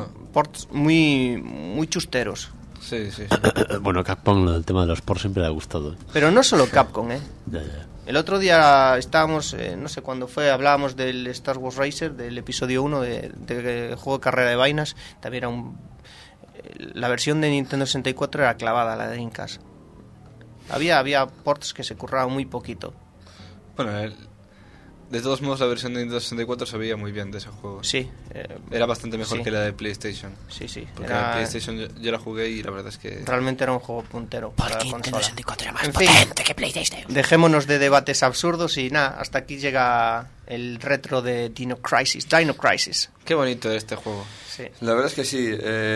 muy chusteros. Sí. Bueno, Capcom, lo del tema de los ports siempre le ha gustado. Pero no solo Capcom, Ya. El otro día estábamos, no sé cuándo fue, hablábamos del Star Wars Racer, del episodio 1 del juego de carrera de vainas. También era la versión de Nintendo 64 era clavada, la de Dreamcast. Había ports que se curraban muy poquito. Bueno, de todos modos la versión de Nintendo 64 se veía muy bien de ese juego. Sí. Era bastante mejor sí. que la de PlayStation. Sí. Porque la de PlayStation yo la jugué y la verdad es que... Realmente era un juego puntero para Porque la Nintendo consola. 64 era más En fin, potente que PlayStation. dejémonos de debates absurdos y nada, hasta aquí llega el retro de Dino Crisis. Qué bonito este juego. Sí. La verdad es que sí.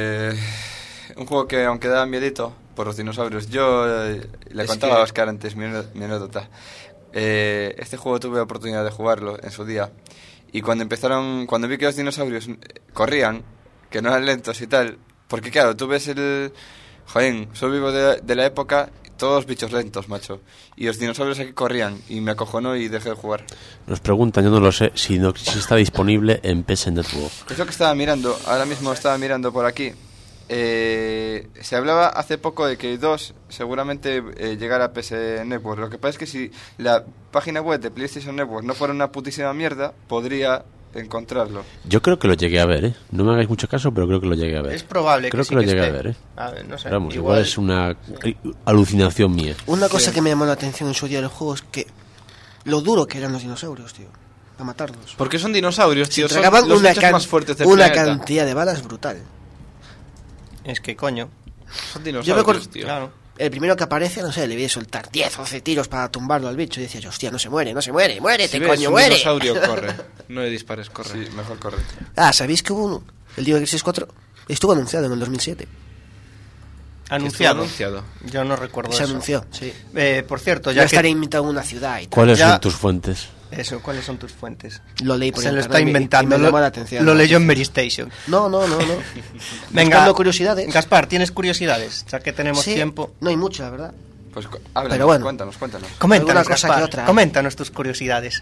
Un juego que, aunque da miedito por los dinosaurios, yo le Es contaba que- a Oscar antes mi anécdota. Este juego tuve la oportunidad de jugarlo en su día. Y cuando vi que los dinosaurios corrían, que no eran lentos y tal, porque claro, tú ves joder, soy vivo de la época, todos bichos lentos, macho. Y los dinosaurios aquí corrían y me acojonó y dejé de jugar. Nos preguntan, yo no lo sé, si está disponible en PS Network. Es lo que estaba mirando, ahora mismo estaba mirando por aquí. Se hablaba hace poco de que 2 seguramente llegara a PS Network. Lo que pasa es que si la página web de PlayStation Network no fuera una putísima mierda, podría encontrarlo. Yo creo que lo llegué a ver, ¿eh? No me hagáis mucho caso, pero creo que lo llegué a ver. Es probable creo que sí lo que llegué esté. a ver, ¿eh? A ver, no sé, Pero vamos, igual es una alucinación mía. Una cosa que me llamó la atención en su día del juego es que lo duro que eran los dinosaurios, tío. A matarlos. Porque son dinosaurios, Se tío. Son tragaban los una, bichos más fuertes del una planeta. cantidad de balas brutal. Es que coño. Son Yo me dinosaurios, acuerdo, tío. Claro. El primero que aparece, no sé, le vi a soltar 10 o 12 tiros para tumbarlo al bicho. Y decía yo, hostia, no se muere, muérete, Si ves coño, un muere. dinosaurio, corre. No le dispares, corre. Sí, mejor corre. Ah, ¿sabéis que hubo uno? El Dino Crisis 4 estuvo anunciado en el 2007. Anunciado. Anunciado. Yo no recuerdo Se eso. anunció, sí. Por cierto, Ya ya estaré que... invitado en una ciudad y tal. ¿Cuáles Ya- son tus fuentes? Eso, ¿cuáles son tus fuentes? Lo leí por Se lo internet está y me inventando. llamó la atención. Lo leyó en Mary Station. No. Venga, Buscando curiosidades. Gaspar, ¿tienes curiosidades? Ya que tenemos Sí, tiempo. no hay mucho, la verdad. Pues háblanos, Pero bueno. cuéntanos. Coméntanos, Alguna cosa Gaspar, que otra. coméntanos tus curiosidades.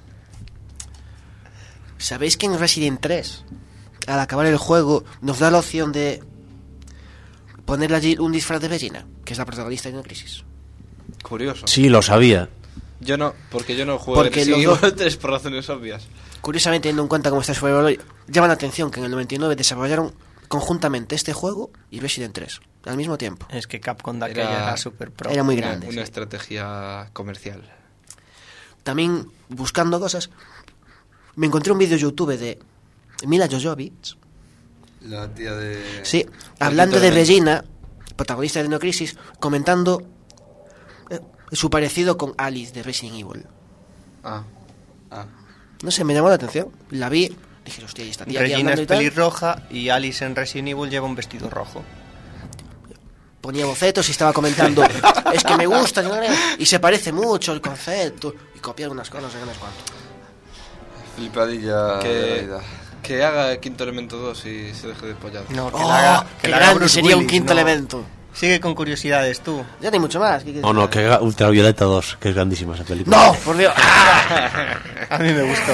¿Sabéis que en Resident 3, al acabar el juego, nos da la opción de ponerle allí un disfraz de Bellina, que es la protagonista de Dino Crisis? Curioso. Sí, lo sabía. Yo no, porque yo no juego Porque Resident los Evil 3 por razones obvias. Curiosamente, teniendo en cuenta cómo está su valor, llama la atención que en el 99 desarrollaron conjuntamente este juego y Resident 3 al mismo tiempo. Es que Capcom de aquella era super pro. Era muy grande. Una estrategia comercial. También, buscando cosas, me encontré un vídeo YouTube de Mila Jovovich. La tía de... Sí, hablando de Regina, protagonista de Dino Crisis, comentando su parecido con Alice de Resident Evil. Ah. No sé, me llamó la atención. La vi, dije, hostia, ¿y esta tía aquí Regina hablando es y tal? pelirroja y Alice en Resident Evil lleva un vestido rojo. Ponía bocetos y estaba comentando, es que me gusta, y se parece mucho el concepto, y copia algunas cosas, no sé cuánto. Flipadilla de la vida. Que haga Quinto Elemento 2 y se deje de pollar. No, que ¡Oh, la haga, qué la haga grande Bruce sería un Willis, quinto no. elemento! Sigue con curiosidades tú. Ya no hay mucho más. ¿Qué quieres? No, que haga Ultravioleta 2, que es grandísima esa película. ¡No, por Dios! A mí me gustó.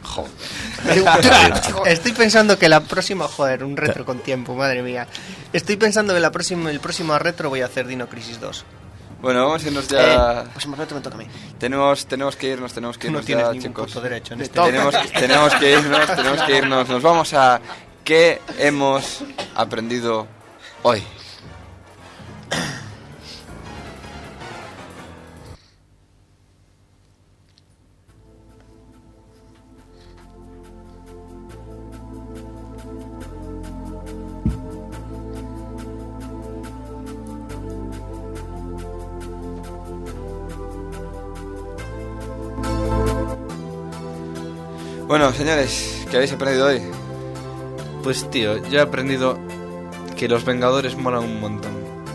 Estoy pensando que la próxima... Joder, un retro con tiempo, madre mía. Estoy pensando que el próximo retro voy a hacer Dino Crisis 2. Bueno, vamos a irnos ya... Pues me toca a mí. Tenemos que irnos No ya, tienes ningún chicos. puto derecho en este... Tenemos que irnos. Nos vamos a... ¿Qué hemos aprendido hoy? Bueno, señores, ¿qué habéis aprendido hoy? Pues tío, yo he aprendido que los Vengadores molan un montón.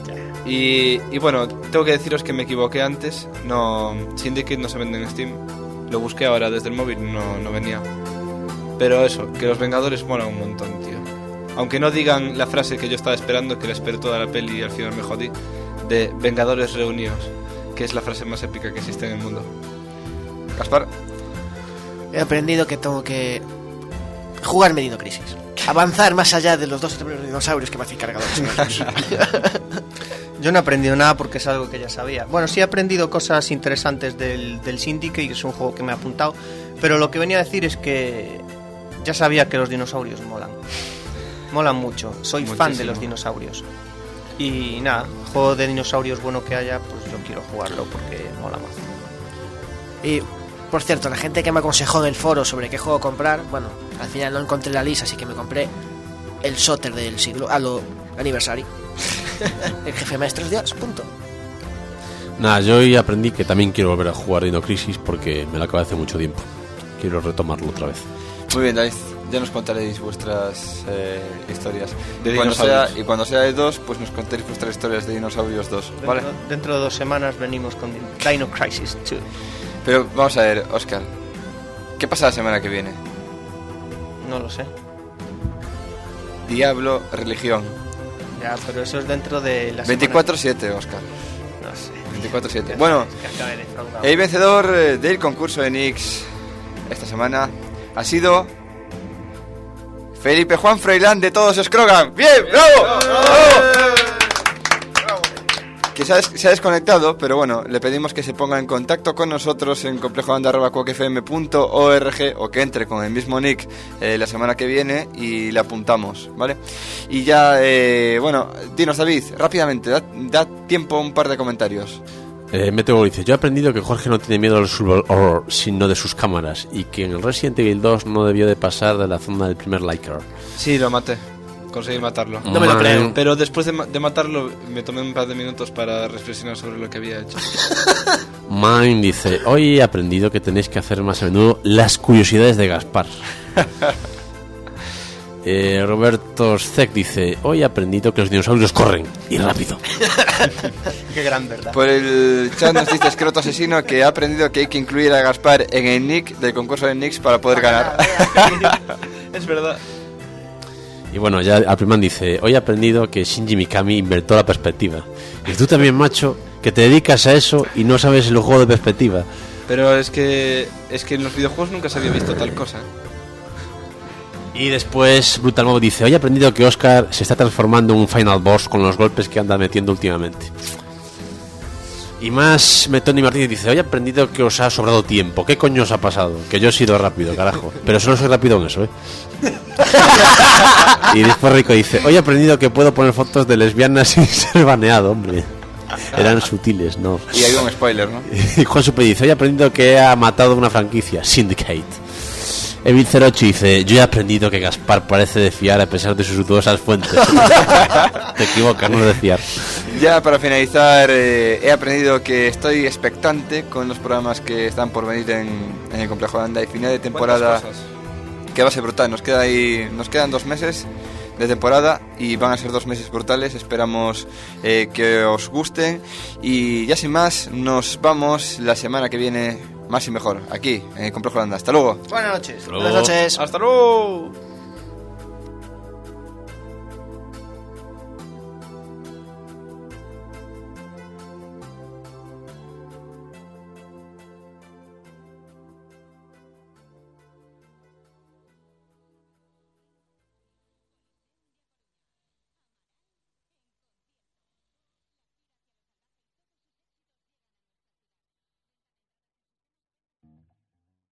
Y bueno, tengo que deciros que me equivoqué antes. No, Syndicate no se vende en Steam. Lo busqué ahora desde el móvil, no venía. Pero eso, que los Vengadores molan un montón, tío. Aunque no digan la frase que yo estaba esperando, que la esperé toda la peli y al final me jodí, de Vengadores reunidos, que es la frase más épica que existe en el mundo. Gaspar. He aprendido que tengo que jugar Dino Crisis. Avanzar más allá de los dos primeros dinosaurios que me hacen cargadores. Yo no he aprendido nada porque es algo que ya sabía. Bueno, sí he aprendido cosas interesantes del Syndicate, que es un juego que me ha apuntado. Pero lo que venía a decir es que ya sabía que los dinosaurios molan. Molan mucho. Soy fan de los dinosaurios. Y nada, juego de dinosaurios bueno que haya, pues yo quiero jugarlo porque mola más. Y, por cierto, la gente que me aconsejó en el foro sobre qué juego comprar, bueno, al final no encontré la lista, así que me compré el Soter del siglo, aniversario. El jefe maestro de Dios, punto. Nada, yo hoy aprendí que también quiero volver a jugar Dino Crisis porque me la acabé hace mucho tiempo. Quiero retomarlo otra vez. Muy bien, David, ya nos contaréis vuestras historias. De Y cuando sea de 2, pues nos contaréis vuestras historias de Dinosaurios 2, ¿vale? Dentro de 2 semanas venimos con Dino Crisis 2. Pero vamos a ver, Óscar, ¿qué pasa la semana que viene? No lo sé. Diablo, religión. Ya, pero eso es dentro de la semana. 24/7, Óscar. No sé. 24/7. Bueno, Es que acabé defraudado. el vencedor del concurso de Nix esta semana ha sido Felipe Juan Froilán de Todos Scrogan. ¡Bien! ¡Bravo! ¡Bravo! Que se ha desconectado, pero bueno, le pedimos que se ponga en contacto con nosotros en complejobanda@quackfm.org o que entre con el mismo nick la semana que viene y le apuntamos, ¿vale? Y ya, bueno, dinos, David, rápidamente, da tiempo a un par de comentarios. Meteo dice, yo he aprendido que Jorge no tiene miedo al Survival Horror, sino de sus cámaras, y que en el Resident Evil 2 no debió de pasar de la zona del primer Liker. Sí, lo maté. Conseguí matarlo. No me lo creo. Pero después de matarlo me tomé un par de minutos para reflexionar sobre lo que había hecho. Mine dice, hoy he aprendido que tenéis que hacer más a menudo las curiosidades de Gaspar. Roberto Zek dice, hoy he aprendido que los dinosaurios corren y rápido. Qué gran verdad. Por el chat nos dice Escroto Asesino que ha aprendido que hay que incluir a Gaspar en el nick del concurso de Nix para poder ganar. Es verdad. Y bueno, ya Alpriman dice, hoy he aprendido que Shinji Mikami inventó la perspectiva. Y tú también, macho, que te dedicas a eso y no sabes el juego de perspectiva. Pero es que en los videojuegos nunca se había visto tal cosa. Y después Brutal Mob dice, hoy he aprendido que Oscar se está transformando en un final boss con los golpes que anda metiendo últimamente. Y más Tony Martínez dice: hoy he aprendido que os ha sobrado tiempo. ¿Qué coño os ha pasado? Que yo he sido rápido, carajo. Pero solo soy rápido en eso, Y después Rico dice: hoy he aprendido que puedo poner fotos de lesbianas sin ser baneado, hombre. Eran sutiles, ¿no? Y hay un spoiler, ¿no? Y Juan Supe dice: hoy he aprendido que ha matado una franquicia, Syndicate. Evil 08 dice: yo he aprendido que Gaspar parece de fiar a pesar de sus dudosas fuentes. Te equivocas, no es de fiar. Ya para finalizar, he aprendido que estoy expectante con los programas que están por venir en el Complejo de Anda y final de temporada, que va a ser brutal. Nos quedan 2 meses de temporada y van a ser 2 meses brutales. Esperamos que os gusten y ya sin más, nos vamos la semana que viene más y mejor aquí en el Complejo de Anda. Hasta luego. Buenas noches. Buenas noches. ¡Hasta luego!